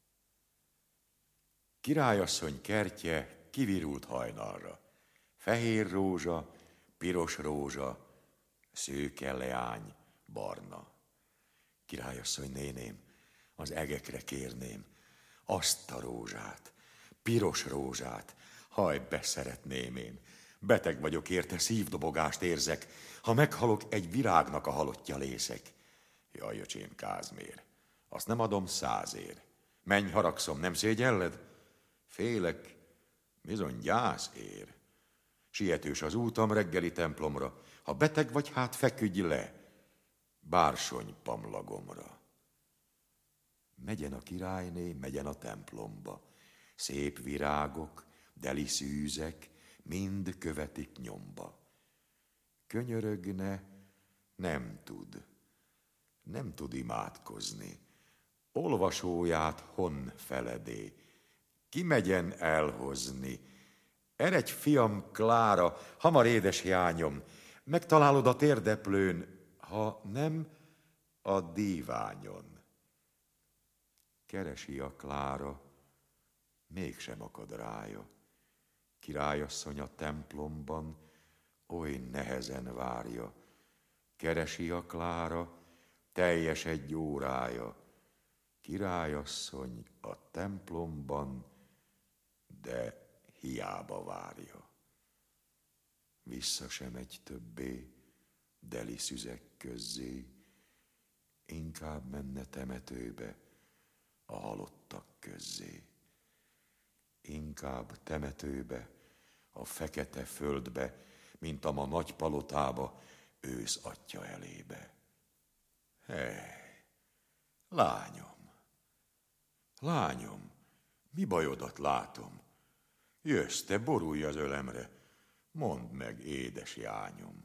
Királyasszony kertje kivirult hajnalra. Fehér rózsa, piros rózsa, szőke leány, barna. Királyasszony néném, az egekre kérném azt a rózsát, piros rózsát, haj, beszeretném én. Beteg vagyok érte, szívdobogást érzek, ha meghalok, egy virágnak a halottja lészek. Jaj, öcsém, Kázmér, azt nem adom 100 ér. Menj, haragszom, nem szégyelled? Félek, bizony gyász ér. Sietős az útam reggeli templomra, ha beteg vagy, hát feküdj le, bársony pamlagomra. Megyen a királyné, megyen a templomba, szép virágok, deli szűzek, mind követik nyomba. Könyörögne, nem tud imádkozni. Olvasóját hon feledé, ki megyen elhozni? Eredj, fiam, Klára, hamar édes hiányom, megtalálod a térdeplőn, ha nem, a díványon. Keresi a Klára, mégsem akad rája. Királyasszony a templomban oly nehezen várja. Keresi a Klára, teljes 1 órája. Királyasszony a templomban, de hiába várja. Vissza sem megy többé, deli szüzek közzé, inkább menne temetőbe, a halottak közzé. Inkább temetőbe, a fekete földbe, mint a ma nagy palotába, ősz atya elébe. Hely, lányom, mi bajodat látom? Jössz, te borulj az ölemre, mondd meg, édes jányom.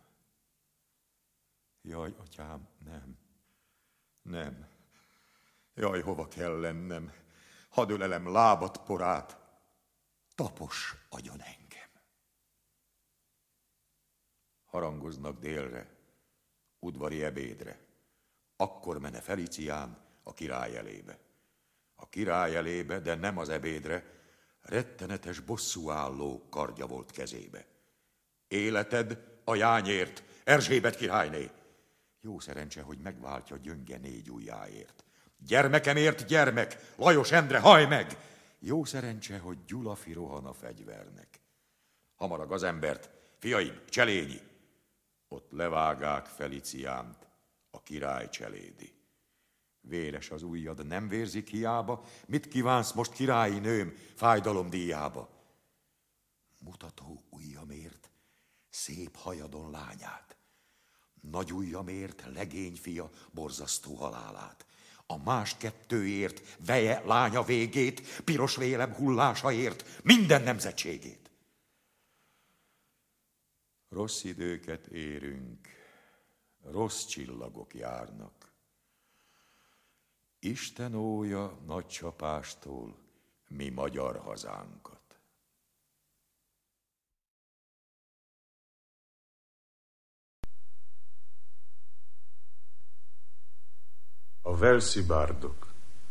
Jaj, atyám, nem. Jaj, hova kell lennem? Hadd ölelem lábat porát, tapos agyon engem. Harangoznak délre, udvari ebédre, akkor mene Felicián a király elébe. A király elébe, de nem az ebédre, rettenetes bosszúálló kardja volt kezébe. Életed a jányért, Erzsébet királyné! Jó szerencse, hogy megváltja gyönge 4 ujjáért. Gyermekemért gyermek, Lajos Endre, hajj meg! Jó szerencse, hogy Gyulafi rohan a fegyvernek. Hamarag az embert, fiaim, Cselényi! Ott levágák Feliciánt, a király cselédi. Véres az ujjad, nem vérzik hiába? Mit kívánsz most, királyi nőm, fájdalom díjába? Mutató ujjamért, szép hajadon lányát, nagy ujjamért, legény fia, borzasztó halálát, a más 2ért, veje lánya végét, piros vélem hullásaért, minden nemzetségét. Rossz időket érünk, rossz csillagok járnak. Isten ója nagy csapástól mi magyar hazánkat. A Walesi bárdok.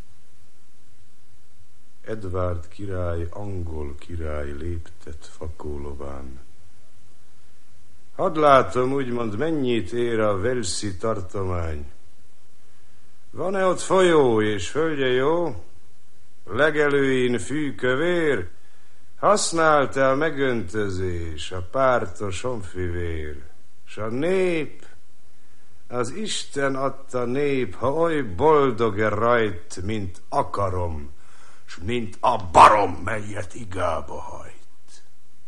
Edvárd király, angol király léptet fakólován. Hadd látom, úgymond, mennyit ér a Walesi tartomány. Van-e ott folyó és földje jó? Legelőin fűkövér? Használt-e a megöntözés, a pártos honfivér? S a nép, az Isten adta nép, ha oly boldog-e rajt, mint akarom, s mint a barom, melyet igába hajt.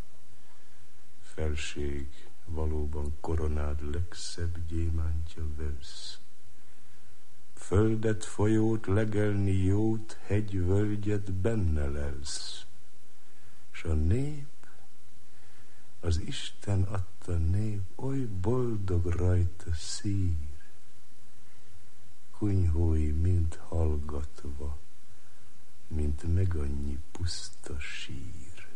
Felség, valóban koronád legszebb gyémántja Walesz. Földet, folyót, legelni jót, hegy-völgyet benne lelsz. S a nép, az Isten adta nép, oly boldog rajta szír, kunyhói mind hallgatva, mint megannyi puszta sír.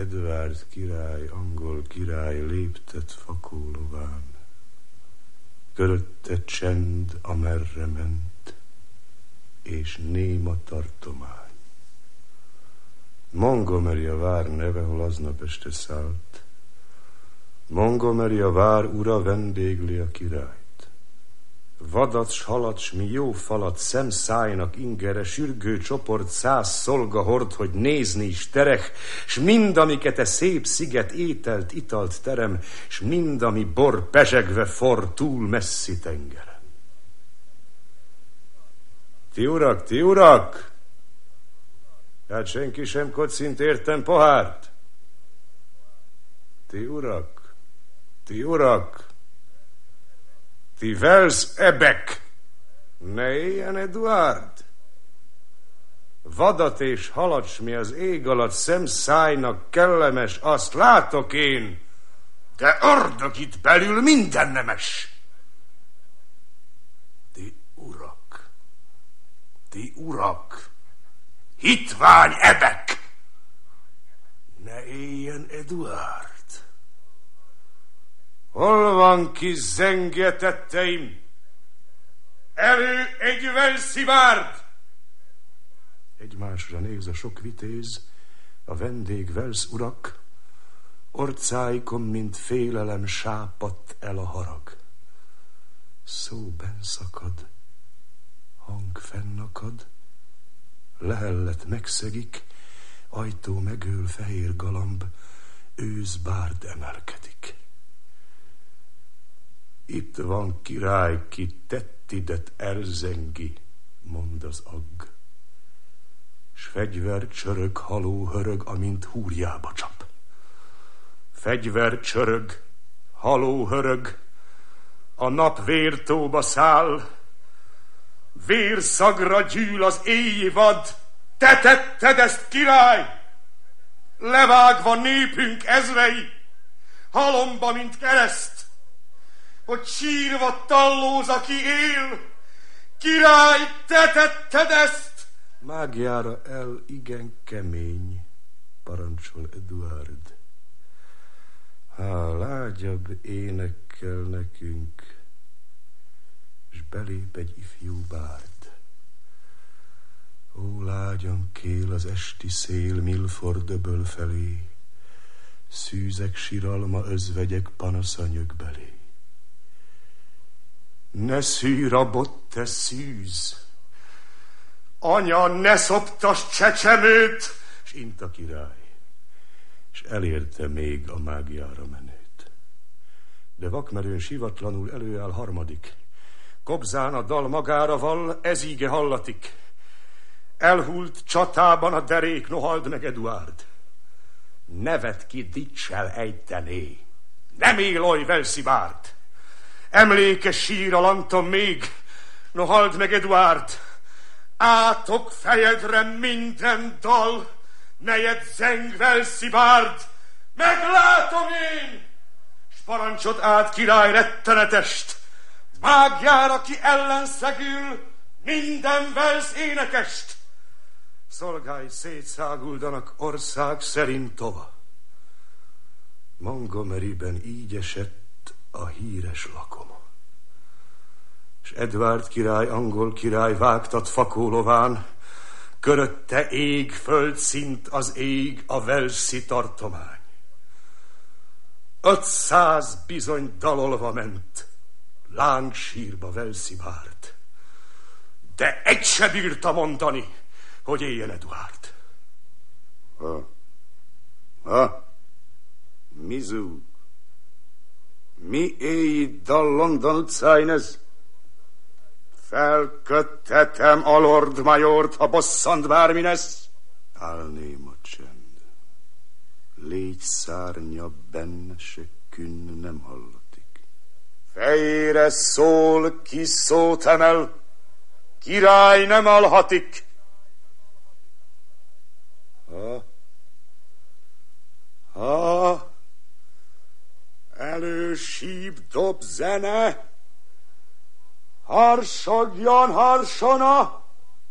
Edvárd király, angol király léptet fakólován. Körötte csend, amerre ment, és néma tartomány. Montgomery a vár neve, hol aznap este szállt. Montgomery a vár ura, vendégli a királyt. Vadat, s halat, s mi jó falat, szemszájnak ingere, sürgő csoport, 100 szolga hord, hogy nézni is terek, s mind, amiket e szép sziget ételt, italt terem, s mind, ami bor pezsegve for túl messzi tengeren. Ti urak! Hát senki sem kocint értem pohárt? Ti urak! Ti Wales ebek! Ne éljen, Eduard! Vadat és halat, s mi az ég alatt szemszájnak kellemes, azt látok én, de ördög itt belül minden nemes. Ti urak, hitvány ebek! Ne éljen, Eduard! Hol van kis zenge, tetteim? Elő egy Walesi bárd! Egymásra néz a sok vitéz, a vendég Wales urak, orcáikon, mint félelem, sápadt el a harag. Szó benszakad, hang fennakad, lehellet megszegik, ajtó megöl, fehér galamb, őszbárd emelkedik. Itt van király, ki tettidet elzengi, mond az agg, s fegyver csörög, haló hörög, amint húrjába csap. Fegyver csörög, haló hörög, a nap vértóba száll, vérszagra gyűl az éjvad. Te tetted ezt, király! Levágva népünk ezrei, halomba, mint kereszt, hogy sírva tallóz, aki él. Király, te tetted ezt! Mágjára el igen kemény, parancsol Eduard. Há, lágyabb énekkel nekünk, s belép egy ifjú bárd. Ó, lágyan kél az esti szél Milford öböl felé, szűzek siralma, özvegyek panasza nyög belé. Ne szűrabot, te szűz! Anya, ne szoptas csecsemőt! S int a király, s elérte még a mágiára menőt. De vakmerőn sivatlanul előáll harmadik. Kobzán a dal magára vall, ez íge hallatik. Elhult csatában a derék, no halld meg, Eduard! Nevet ki dicsel ejtené, nem él oly Walesi bárd! Emlékes sír a lantom még, no halld meg, Eduard! Átok fejedre minden dal, melyet zeng Walesi bárd! Meglátom én! S parancsot át király rettenetest, mágjára, ki ellenszegül minden Wales énekest. Szolgái szétszáguldanak ország szerint tova. Montgomeryben így esett a híres lakoma. S Edward király, angol király vágtat fakólován, körötte ég, földszint az ég, a Walesi tartomány. 500 bizony dalolva ment, lángsírba Walesi bárd. De egy se bírta mondani, hogy éljen Eduard. Mi zúg? Mi éjjít a London utcáin ez? Felköttetem a Lord Majort, ha bosszant bármi lesz. Álnéma csend. Légy szárnya benne, se künn nem hallatik. Fejére szól, ki szót emel, király nem alhatik. Elősíp dob zene, harsogjon harsona,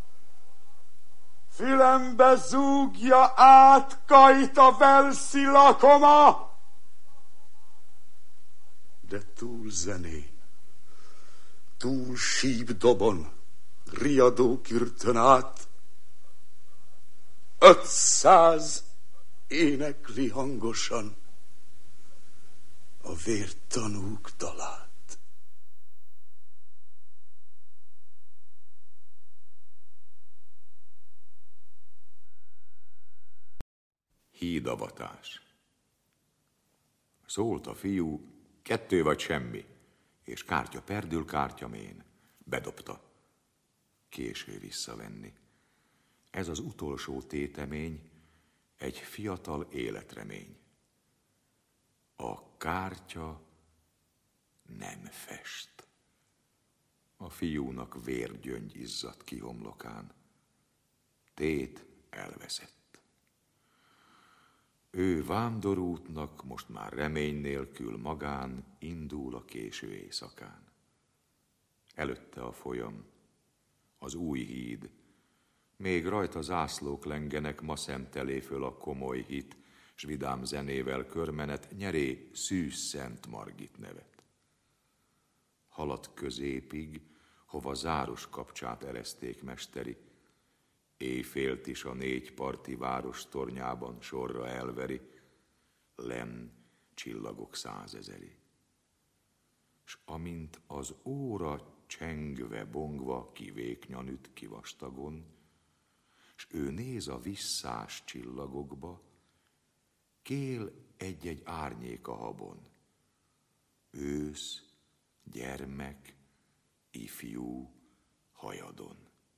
fülembe zúgja át kajt a Walesi lakoma. De túl zenén, túl síp dobon, riadó kürtön át. 500 énekli hangosan a vértanúk dalát. Hídavatás. Szólt a fiú, 2 vagy semmi, és kártya perdül, kártya mén. Bedobta. Késő visszavenni. Ez az utolsó tétemény, egy fiatal életremény. A kártya nem fest. A fiúnak vérgyöngy izzadt ki homlokán. Tét elveszett. Ő vándorútnak most már remény nélkül magán indul a késő éjszakán. Előtte a folyam, az új híd, még rajta zászlók lengenek, ma szemtelé föl a komoly hit, s vidám zenével körmenet, nyeré Szűz Szent Margit nevet. Halad középig, hova záros kapcsát ereszték mesteri, éjfélt is a 4 parti város tornyában sorra elveri, lenn csillagok 100 000. S amint az óra csengve, bongva kivéknyan üt ki vastagon, s ő néz a visszás csillagokba, kél egy-egy árnyék a habon. Ősz, gyermek, ifjú, hajadon.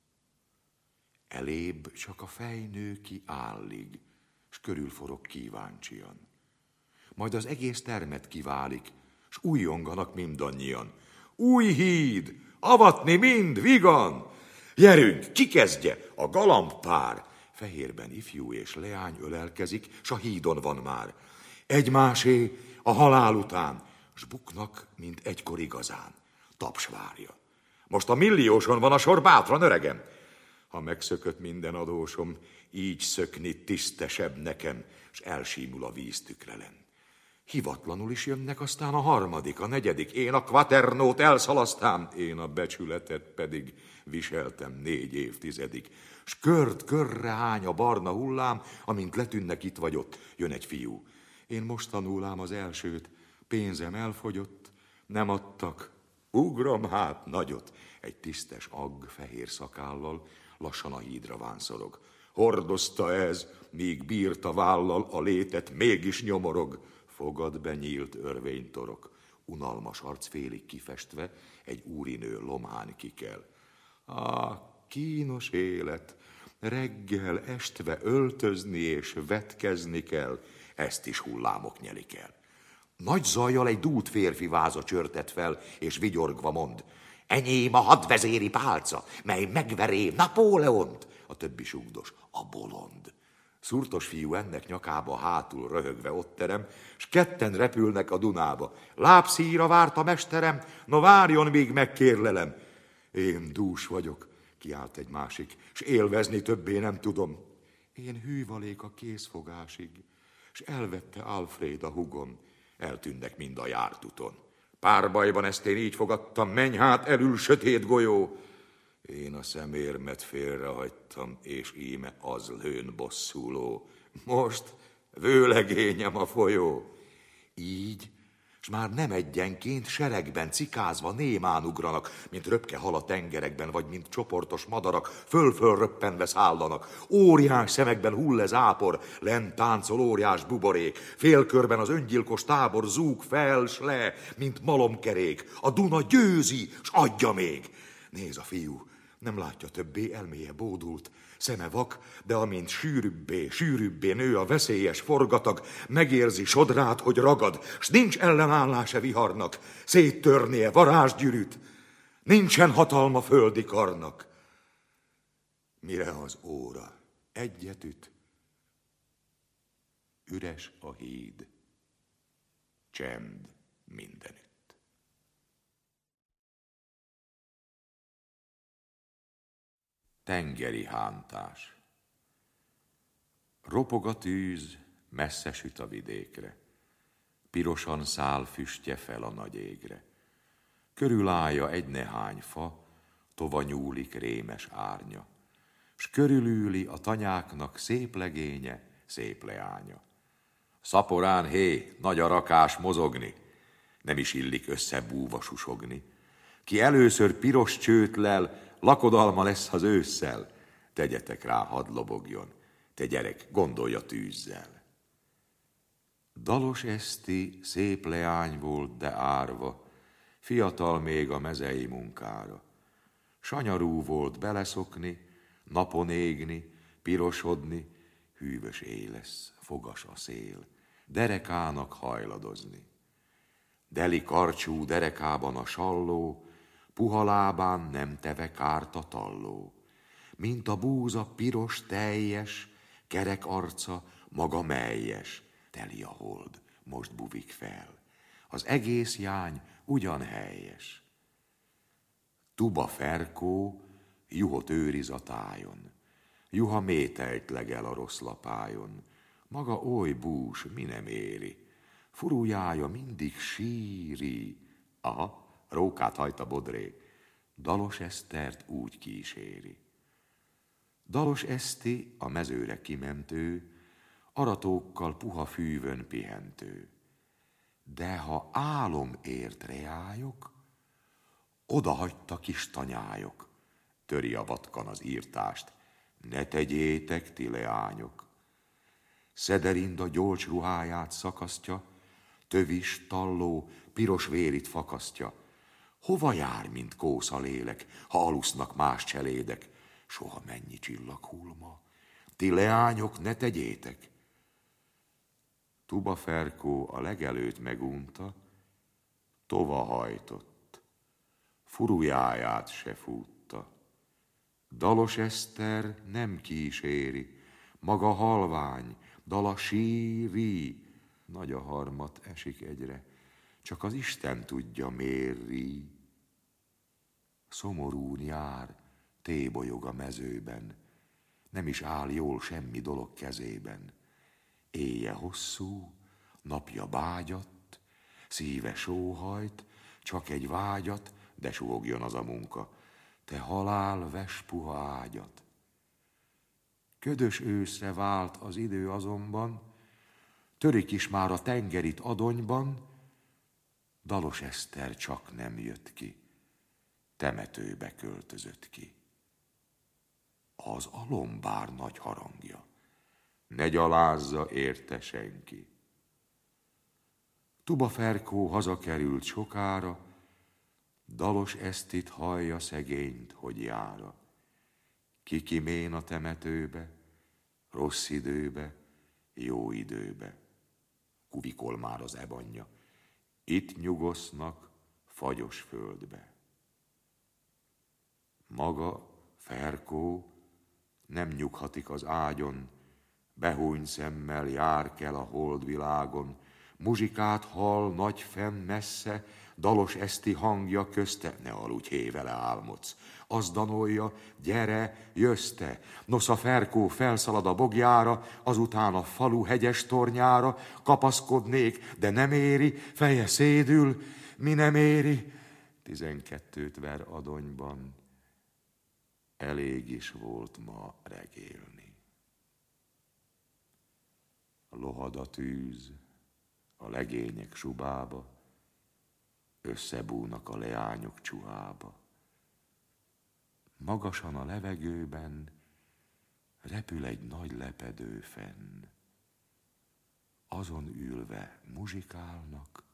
Elébb csak a fejnő ki állig, s körülforog kíváncsian. Majd az egész termet kiválik, s újjonganak mindannyian. Új híd, avatni mind, vigan! Gyerünk, ki kezdje, a galambpár! Fehérben ifjú és leány ölelkezik, s a hídon van már. Egymásé a halál után, s buknak, mint egykor igazán. Taps várja. Most a millióson van a sor, bátran, öregem! Ha megszökött minden adósom, így szökni tisztesebb nekem, s elsímul a víztükrelem. Hivatlanul is jönnek aztán a 3., a 4., én a kvaternót elszalasztám, én a becsületet pedig viseltem 4 évtizedig. S kört körre hány a barna hullám, amint letűnnek itt vagy ott, jön egy fiú. Én most tanulám az elsőt, pénzem elfogyott, nem adtak, ugrom hát nagyot. Egy tisztes agg fehér szakállal lassan a hídra vánszorog. Hordozta ez, míg bírta vállal a létet, mégis nyomorog. Fogad benyílt örvénytorok, unalmas arc félig kifestve, egy úrinő lomhán kikel. Kínos élet, reggel estve öltözni és vetkezni kell, ezt is hullámok nyelik el. Nagy zajjal egy dúlt férfi váza csörtet fel, és vigyorgva mond: enyém a hadvezéri pálca, mely megveré Napóleont. A többi sugdos: a bolond. Szurtos fiú ennek nyakába hátul röhögve ott terem, s ketten repülnek a Dunába. Lábszíjra várt a mesterem, no várjon, míg megkérlelem. Én dús vagyok, kiált egy másik, s élvezni többé nem tudom. Én hűvalék a készfogásig, s elvette Alfred a hugom. Eltűnnek mind a jártuton. Párbajban ezt én így fogadtam, menj hát elül sötét golyó. Én a szemérmet félrehagytam, és íme az lőn bosszuló. Most vőlegényem a folyó. Így, s már nem egyenként seregben cikázva némán ugranak, mint röpke hal a tengerekben, vagy mint csoportos madarak, föl-föl röppenve szállanak. Óriás szemekben hull ez ápor, lent táncol óriás buborék, félkörben az öngyilkos tábor zúg fel s le, mint malomkerék. A Duna győzi, s adja még. Néz a fiú, nem látja többé, elméje bódult, szeme vak, de amint sűrűbbé nő a veszélyes forgatag, megérzi sodrát, hogy ragad, s nincs ellenállása viharnak, széttörnie varázsgyűrűt, nincsen hatalma földi karnak. Mire az óra egyet üt, üres a híd, csend mindenütt. Tengeri hántás. Ropog a tűz, messze süt a vidékre. Pirosan száll füstje fel a nagy égre. Körülállja egy nehány fa, tova nyúlik rémes árnya, s körülüli a tanyáknak szép legénye, szép leánya. Szaporán, hé, nagy a rakás mozogni, nem is illik összebúva susogni. Ki először piros csőt lel, lakodalma lesz az ősszel, tegyetek rá, hadd lobogjon, te gyerek, gondolj a tűzzel. Dalos Eszti szép leány volt, de árva, fiatal még a mezei munkára. Sanyarú volt beleszokni, napon égni, pirosodni, hűvös éj lesz, fogas a szél, derekának hajladozni. Deli karcsú derekában a salló, puha lábán nem teve kárt a talló. Mint a búza piros, teljes, kerek arca, maga melyes, teli a hold, most buvik fel. Az egész jány ugyan helyes. Tuba Ferkó juhot őriz a tájon, juha mételt legel a rossz lapájon. Maga oly bús, mi nem éri, furujája mindig síri. Aha, rókát hajt a bodré, Dalos Esztert úgy kíséri. Dalos Eszti a mezőre kimentő, aratókkal puha fűvön pihentő. De ha álom ért reályok, odahagyta kis tanyályok, töri a vatkan az írtást, ne tegyétek, ti leányok. Szederinda gyolcs ruháját szakasztja, tövis, talló, piros vérit fakasztja. Hova jár, mint kósza lélek, ha alusznak más cselédek? Soha mennyi csillag hulma, ti leányok, ne tegyétek. Tuba Ferkó a legelőtt megunta, tova hajtott, furujáját se fútta. Dalos Eszter nem kíséri, maga halvány, dala síri. Nagy a harmat esik egyre, csak az Isten tudja mérri. Szomorún jár, tébolyog a mezőben, nem is áll jól semmi dolog kezében. Éje hosszú, napja bágyadt, szíve sóhajt, csak egy vágyat, de suhogjon az a munka, te halál vespuha ágyat. Ködös őszre vált az idő azonban, törik is már a tengerit adonyban, Dalos Eszter csak nem jött ki, temetőbe költözött ki. Az a lombár nagy harangja, ne gyalázza érte senki. Tuba Ferkó hazakerült sokára, Dalos Esztit hallja szegényt, hogy jára. Kikimén a temetőbe, rossz időbe, jó időbe. Kuvikol már az ebanja, itt nyugosznak fagyos földbe. Maga Ferkó nem nyughatik az ágyon, behúny szemmel jár kell a holdvilágon, muzsikát hall nagy fenn messze, Dalos Eszti hangja közte, ne aludj, hé, vele álmodsz. Az danolja, gyere, jössz te. Nosza Ferkó felszalad a bogjára, azután a falu hegyes tornyára, kapaszkodnék, de nem éri, feje szédül, mi nem éri. 12 ver adonyban, elég is volt ma regélni. Lohad a tűz, a legények subába, összebúnak a leányok csuhába. Magasan a levegőben repül egy nagy lepedő fenn. Azon ülve muzsikálnak,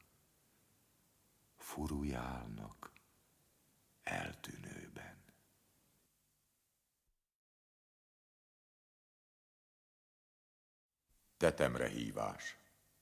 furujálnak eltűnőben. Tetemre hívás.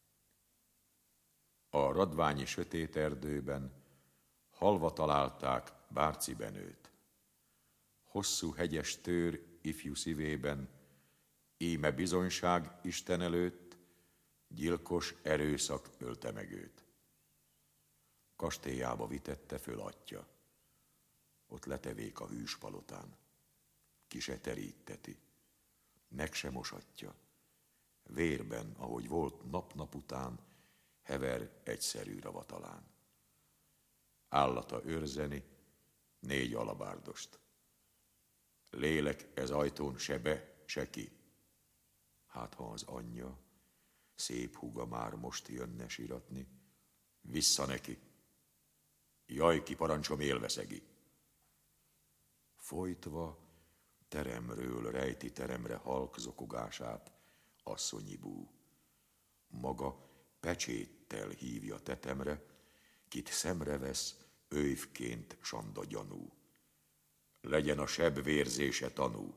A radványi sötét erdőben halva találták Bárci Benőt. Hosszú hegyes tőr ifjú szívében, íme bizonyság Isten előtt, gyilkos erőszak ölte meg őt. Kastélyába vitette föl atya, ott letevék a hűs palotán. Ki se teríteti, meg se mosatja, vérben, ahogy volt nap-nap után, hever egyszerű ravatalán. állata őrzeni 4 alabárdost. Lélek ez ajtón se be, se ki. Hát ha az anyja, szép húga már most jönne siratni, vissza neki. Jaj, ki parancsom élveszegi. Folytva teremről rejti teremre halk zokogását asszonyi bú. Maga pecséttel hívja tetemre, kit szemre vesz, ővként sanda gyanú. Legyen a seb vérzése tanú.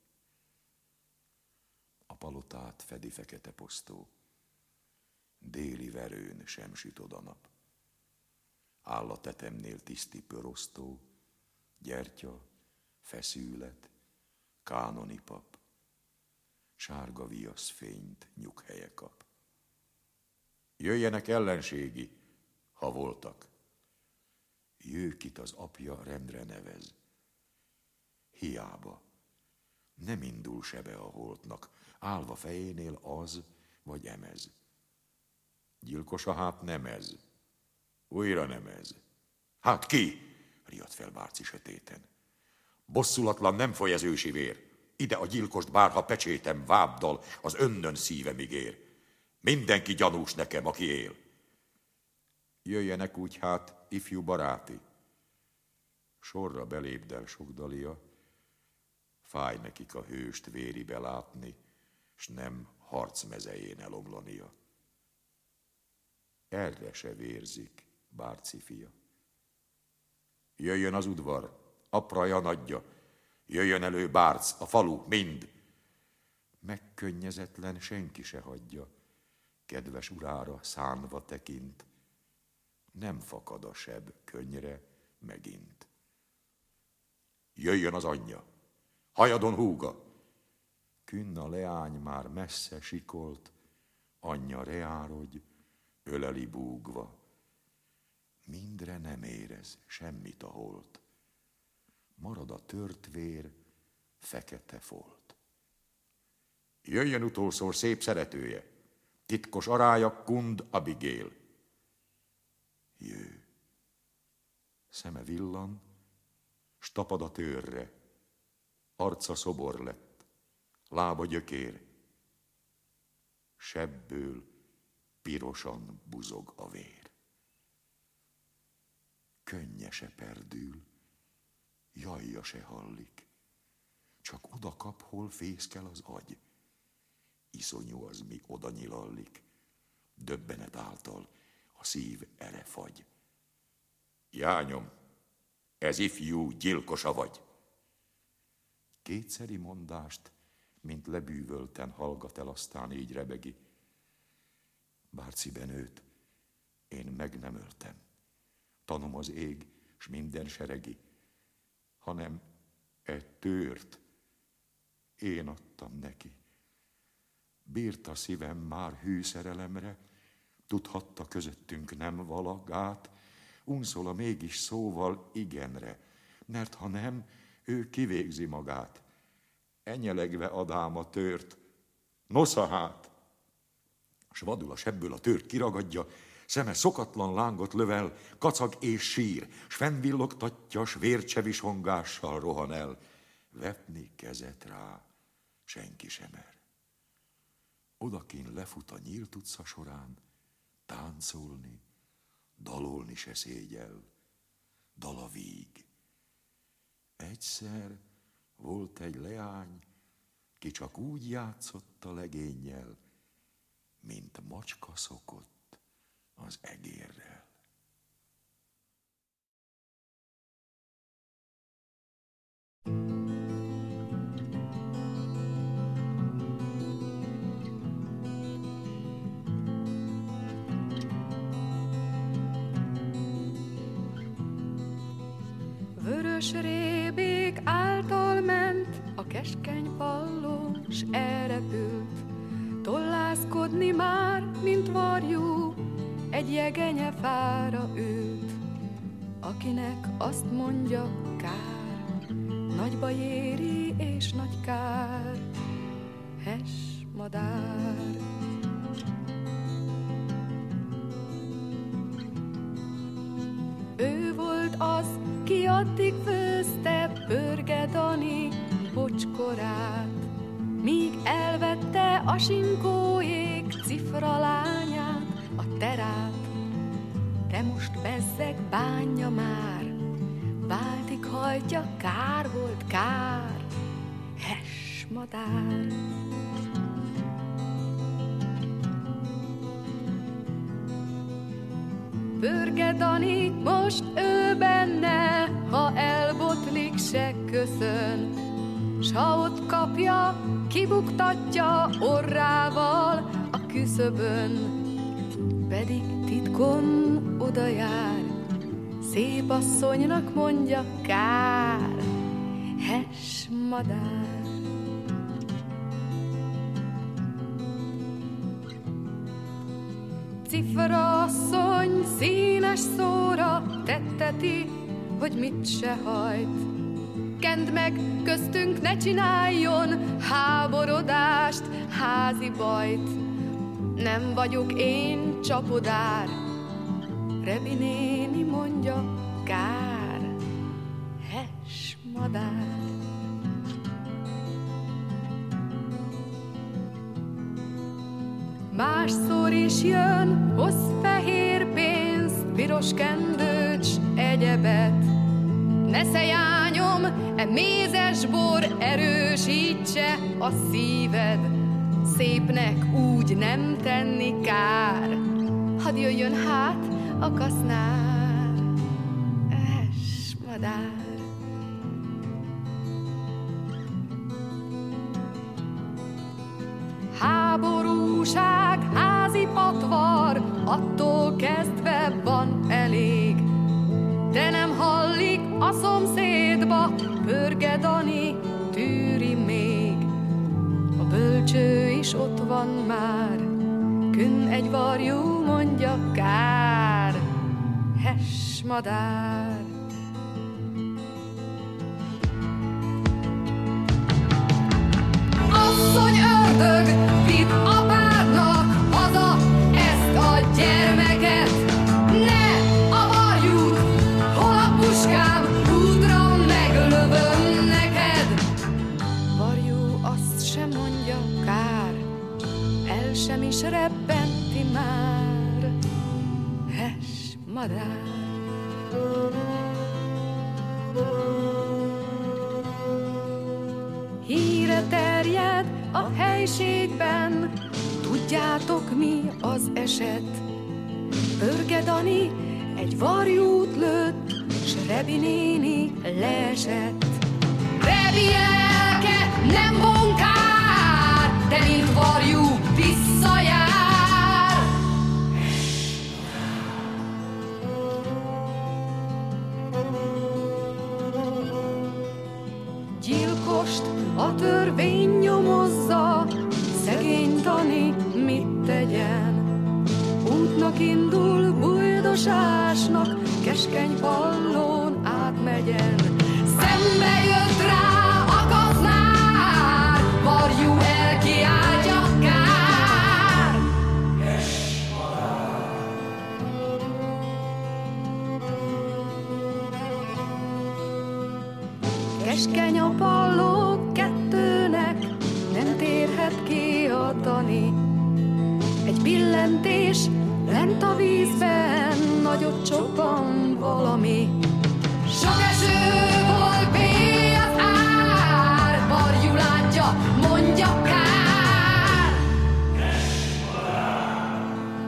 A palotát fedi fekete posztó, déli verőn sem süt oda nap. Áll a tetemnél tiszti pörosztó, gyertya, feszület, kánoni pap. Sárga viasz fényt nyughelye kap. Jöjjenek ellenségi, ha voltak. Jőkit az apja rendre nevez. Hiába, nem indul sebe a holtnak, állva fejénél az vagy emez. Gyilkosa hát nem ez, újra nem ez. Hát ki? Riadt fel Bárci sötéten. Bosszulatlan nem foly ez ősi vér. Ide a gyilkost bárha pecsétem vábdal, az önnön szívemig ér. Mindenki gyanús nekem, aki él. Jöjjenek úgy hát, ifjú baráti. Sorra belépdel sok dalia, fáj nekik a hőst véribe látni, s nem harc mezején elomlania. Erre se vérzik Bárci fia. Jöjjön az udvar, apraja nagyja, jöjjön elő Bárc, a falu, mind. Megkönnyezetlen senki se hagyja, kedves urára szánva tekint. Nem fakad a seb könnyre megint. Jöjjön az anyja, hajadon húga. Künn a leány már messze sikolt, anyja reárodj, öleli búgva. Mindre nem érez semmit a holt. Marad a tört vér, fekete folt. Jöjjön utolszor szép szeretője, titkos arája Kund Abigail. Jő. Szeme villan, s tapad a tőrre, arca szobor lett, lába gyökér. Sebből pirosan buzog a vér. Könnye se perdül, jajja se hallik, csak oda kap, hol fészkel az agy. Iszonyú az, mi oda nyilallik, döbbenet által a szív ere fagy. Jányom, ez ifjú gyilkosa vagy. Kétszeri mondást, mint lebűvölten hallgat el, aztán így rebegi. Bárci Benőt én meg nem öltem, tanom az ég, s minden seregi, hanem tőrt én adtam neki. Bírta szívem már hű szerelemre, tudhatta közöttünk nem vala gát, unszola mégis szóval igenre, mert ha nem, ő kivégzi magát. Enyelegve adám a tőrt, nosza hát! S vadul a sebből a tőrt kiragadja, szeme szokatlan lángot lövel, kacag és sír, s fennvillogtatja, s vércsevisongással rohan el. Vetni kezet rá senki sem mer. Odakin lefut a nyílt utca során, táncolni, dalolni se szégyel, dal a víg. Egyszer volt egy leány, ki csak úgy játszott a legénnyel, mint macska szokott az egérrel. Vörös rébék által ment a keskeny pallón, s elrepült. Tollászkodni már, mint varjú, egy jegenye fára ült. Akinek azt mondja, kár, nagy baj éri és nagy kár, hes madár. Ő volt az, ki addig főzte Pörge Dani bocskorát, míg elvette a sinkóék cifra lányát, a terát. De most bezzeg bánja már, váltig hajtja, kár volt kár, hess madár. Pörge Dani, most ő benne, ha elbotlik, se köszön, s ha ott kapja, kibuktatja orrával a küszöbön. Pedig titkon oda jár, szép asszonynak mondja, kár, hess madár. Cifra asszony színes szóra tetteti, hogy mit se hajt. Kend meg, köztünk ne csináljon háborodást, házi bajt. Nem vagyok én csapodár, Rebi néni mondja, kár, hess madár. Másszor is jön, hoz fehér pénzt, piros kendőt s egyebet. Nesze jányom, e mézes bor erősítse a szíved. Szépnek úgy nem tenni kár, hadd jöjjön hát a kasznár, hess madár. Háborúság, házi patvar, attól kezdve van elég. De nem hallik a szomszédba, Pörge Dani tűri még. A bölcső is ott van már, künn egy varjú mondja, kár, hess madár. Asszony ördög, vidd apádnak haza ezt a gyermeket. Ne a varjút, hol a puskám, útra meglövöm neked. Varjú azt sem mondja, kár, el sem is rebbenti már, hess madár. Híre terjed a helységben, tudjátok mi az eset. Pörge Dani egy varjút lőtt, s Rebi néni leesett. Rebi lelke nem vonkár, de mint varjú visszajár. Gyilkost a törvény nyomozza, szegény Dani mit tegyen? Útnak indul, bujdosásnak, keskeny pallón átmegyen. Szembe jött rá a kasznár, varjú elkiáltja, kár, hess madár. Keskeny a palló kettőnek, nem térhet ki a Dani. Egy billentés lent a vízben, nagyot csobban valami. Sok eső volt, bé az ár, varjú látja, mondja, kár, hess madár.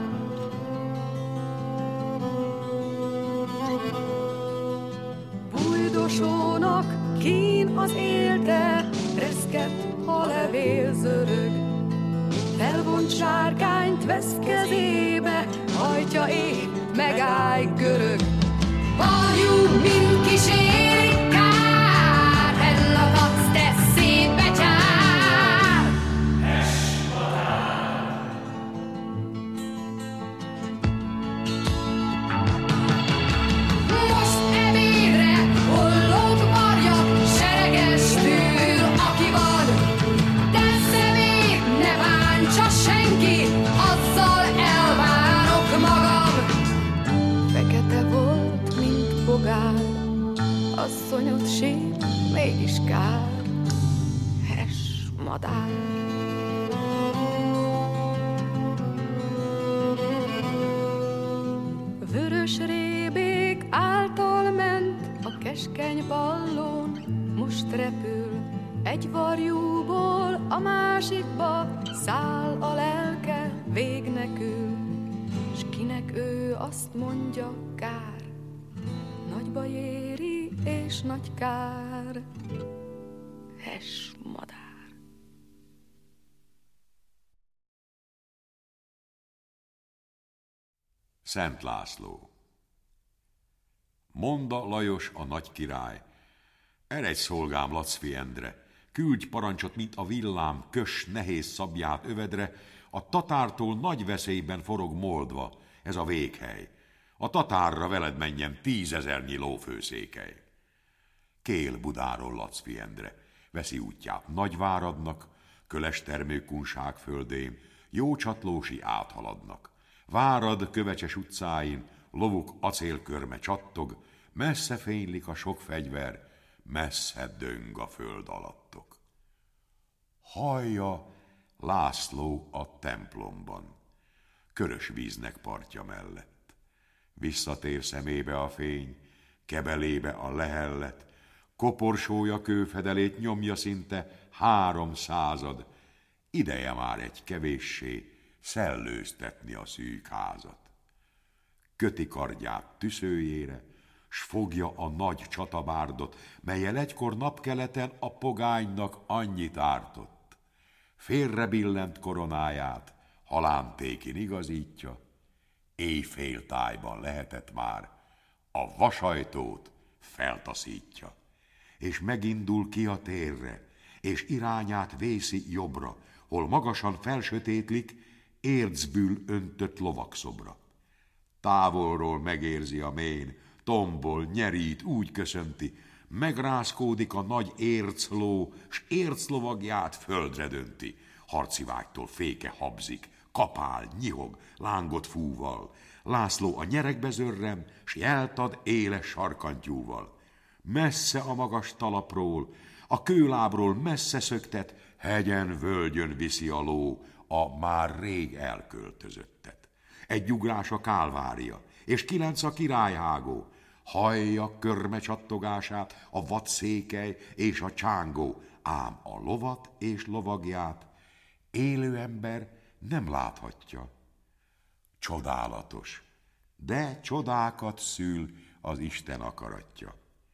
Bujdosónak kín az élte, reszket a levél zörög. Felvont sárkányt vesz kezébe, hajtja ég, megáll görög. Varjú, mint kísérik, kár, ellakadsz, te szép betyár, hess madár. Most ebédre hollók varjak, sereges tűr, aki van. Te szemét ne bántsa senki, azzal elvárok magam. Fekete volt, mint bogár, asszonyot sír, mégis kár, hes madár. Vörös rébék által ment a keskeny ballón, most repül egy varjúból a másikba, száll a lelke, végnek ül, s kinek ő azt mondja, kár, nagy baj éri és nagy kár, hes madár. Szent László. Monda Lajos a nagy király: eredj szolgám, Lacfi Endre, küldj parancsot, mint a villám, köss nehéz szabját övedre, a tatártól nagy veszélyben forog Moldva, ez a véghely. A tatárra veled menjen 10 000 lófőszékely. Kél Budáról Lacfi Endre, veszi útját Nagyváradnak, köles termőkunság földén, jó csatlósi áthaladnak. Várad kövecses utcáin, lovuk acélkörme csattog, messze fénylik a sok fegyver, messze döng a föld alattok. Hallja László a templomban, körös víznek partja mellett. Visszatér szemébe a fény, kebelébe a lehellet, koporsója kőfedelét nyomja szinte 300, ideje már egy kevéssé szellőztetni a szűk házat. Köti kardját tüszőjére, s fogja a nagy csatabárdot, melyel egykor napkeleten a pogánynak annyit ártott. Félrebillent koronáját halántékin igazítja, éjféltájban lehetett már, a vasajtót feltaszítja, és megindul ki a térre, és irányát vészi jobbra, hol magasan felsötétlik ércből öntött lovakszobra. Távolról megérzi a mén, tombol, nyerít, úgy köszönti, megrázkódik a nagy ércló, s érclovagját földre dönti. Harci vágytól féke habzik, kapál, nyihog, lángot fúval. László a nyeregbe zörrem, s jelt ad éles sarkantyúval. Messze a magas talapról, a kőlábról messze szöktet, hegyen, völgyön viszi a ló a már rég elköltözöttet. Egy ugrás a Kálvária, és 9 a királyhágó. Hallja körme csattogását a vadszékely és a csángó, ám a lovat és lovagját élő ember nem láthatja. Csodálatos, de csodákat szül az Isten akaratja.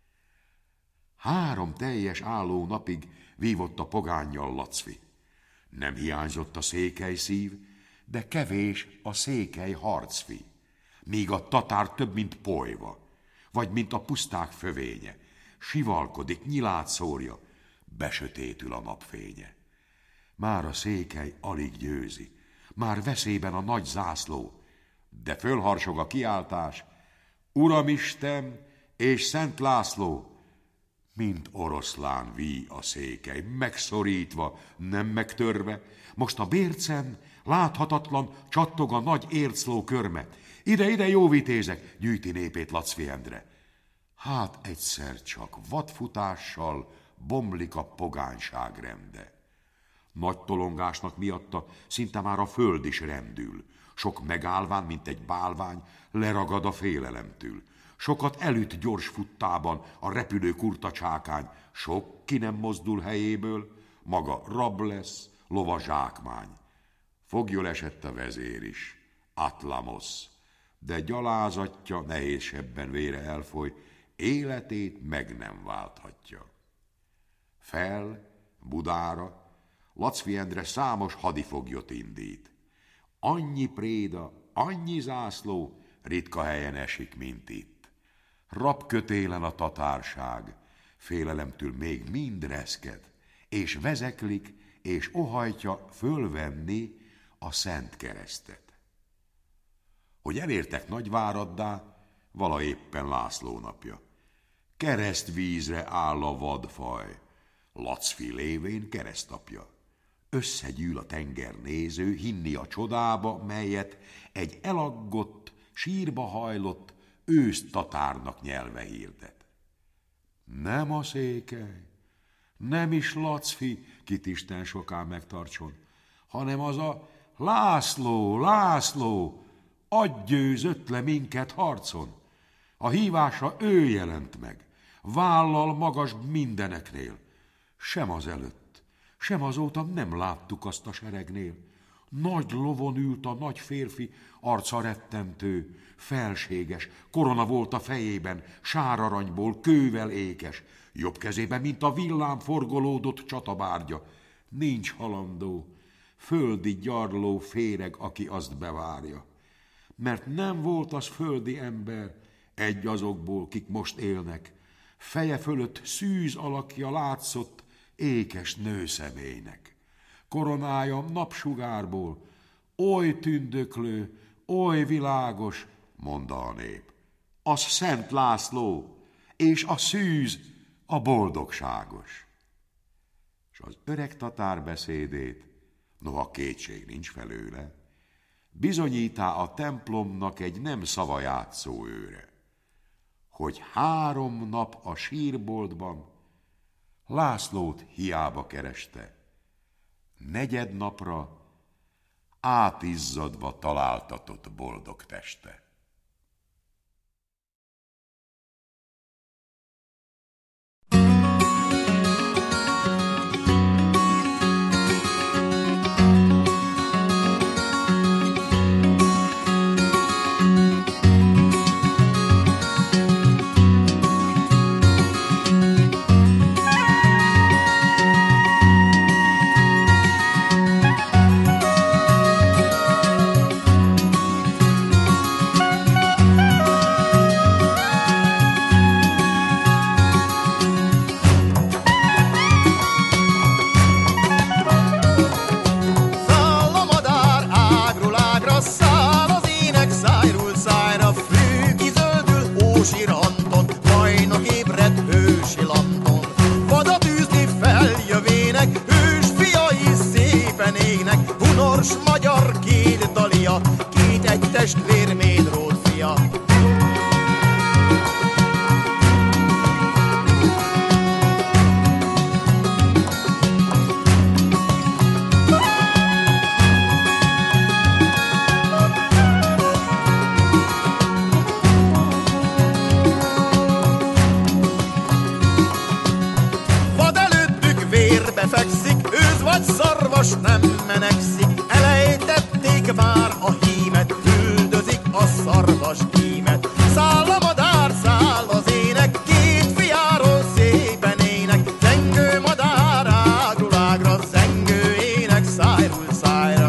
3 teljes álló napig vívott a pogánnyal Lacfi. Nem hiányzott a székely szív, de kevés a székely harcfi, míg a tatár több, mint polyva, vagy mint a puszták fövénye, sivalkodik, nyilát szórja, besötétül a napfénye. Már a székely alig győzi, már veszélyben a nagy zászló, de fölharsog a kiáltás: Uramisten és Szent László! Mint oroszlán víj a székely, megszorítva, nem megtörve, most a bércen láthatatlan csattog a nagy ércló körme. Ide, jó vitézek, gyűjti népét Lacfi Endre. Hát egyszer csak vadfutással bomlik a pogányság rende. Nagy tolongásnak miatta szinte már a föld is rendül. Sok megállván, mint egy bálvány, leragad a félelemtől. Sokat elüt gyors futtában a repülő kurtacsákány, sok ki nem mozdul helyéből, maga rab lesz, lova zsákmány. Foglyol esett a vezér is, Atlamosz, de gyalázatja nehézsebben vére elfoly, életét meg nem válthatja. Fel Budára Lacfi Endre számos hadifoglyot indít. Annyi préda, annyi zászló ritka helyen esik, mint itt. Rabkötélen a tatárság, félelemtől még mind reszked, és vezeklik, és ohajtja fölvenni a Szent Keresztet. Hogy elértek Nagyváraddá, vala éppen László napja. Keresztvízre áll a vadfaj, Lacfi lévén keresztapja. Összegyűl a tengernéző hinni a csodába, melyet egy elaggott, sírba hajlott ősztatárnak nyelve hirdet. Nem a székely, nem is Lacfi, kit Isten soká megtartson, hanem az a László, László, adgyőzött le minket harcon. A hívásra ő jelent meg, vállal magas mindeneknél. Sem az előtt, sem azóta nem láttuk azt a seregnél. Nagy lovon ült a nagy férfi, arca rettentő, felséges, korona volt a fejében, sáraranyból, kővel ékes, jobb kezében, mint a villám forgolódott csatabárgya. Nincs halandó, földi gyarló féreg, aki azt bevárja. Mert nem volt az földi ember, egy azokból, kik most élnek. Feje fölött szűz alakja látszott ékes nőszemélynek. Koronája napsugárból, oly tündöklő, oly világos, mondta a nép. Az Szent László, és a szűz a boldogságos. És az öreg tatár beszédét, noha kétség nincs felőle, bizonyítá a templomnak egy nem szavajátszó őre, hogy 3 nap a sírboltban Lászlót hiába kereste, 4. napra átizzadva találtatott boldog teste. Magyar két dalia, két egy testvér Médród fia. Vad előttük vérbe fekszik, őz vagy szarvas nem menekszik. Elejtették már a hímet, üldözik a szarvas kímet. Száll a madár, száll az ének, két fiáról szépen ének. Zengő madár ágról ágra, zengő ének szájról szájra.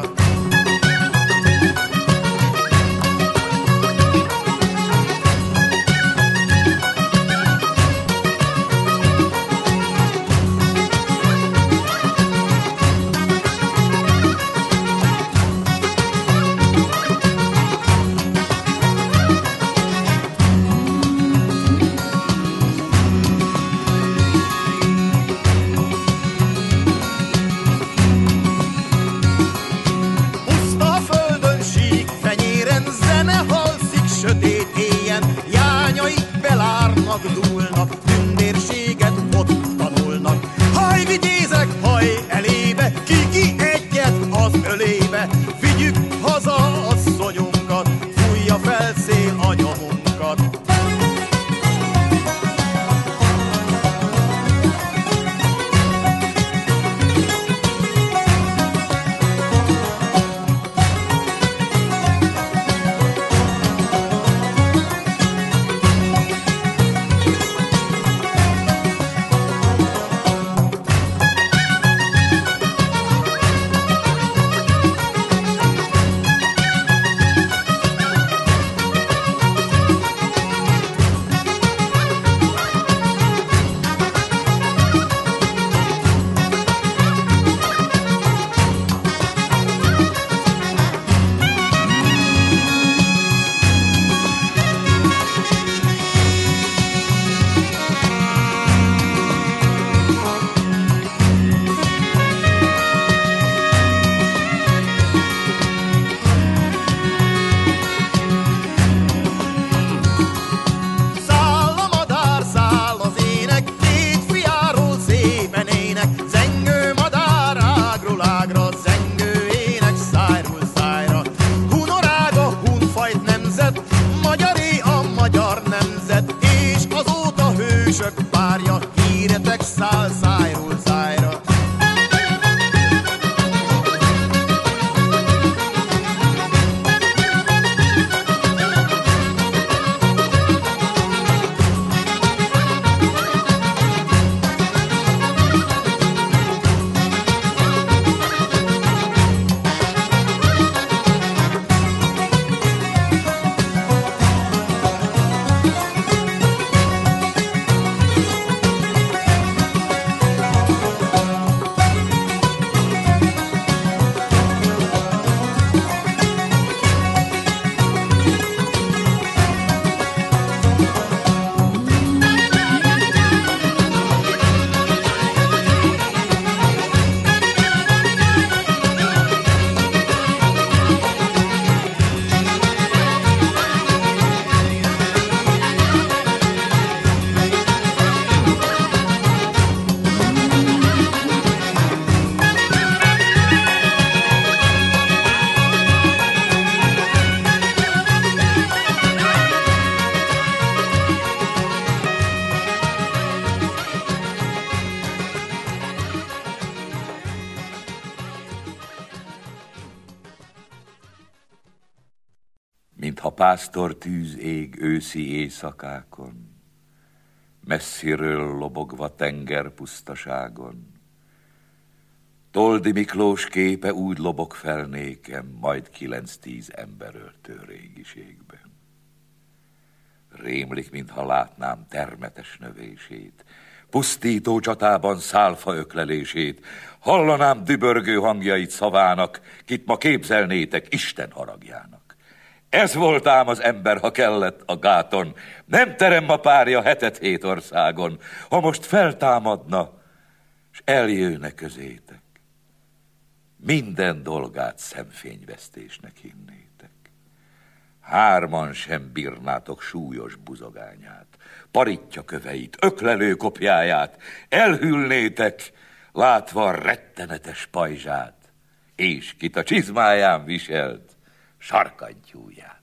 pásztor tűz ég őszi éjszakákon, messziről lobogva tenger pusztaságon. Toldi Miklós képe úgy lobog fel nékem, majd 9-10 ember öltő régiségben. Rémlik, mintha látnám termetes növését, pusztító csatában szálfa öklelését, hallanám dübörgő hangjait szavának, kit ma képzelnétek Isten haragjának. Ez volt ám az ember, ha kellett a gáton, nem terem a párja 7 országon, ha most feltámadna, s eljönne közétek. Minden dolgát szemfényvesztésnek hinnétek. 3 sem bírnátok súlyos buzogányát, paritja köveit, öklelő kopjáját, elhűlnétek, látva a rettenetes pajzsát, és kit a csizmáján viselt sarkantyúját.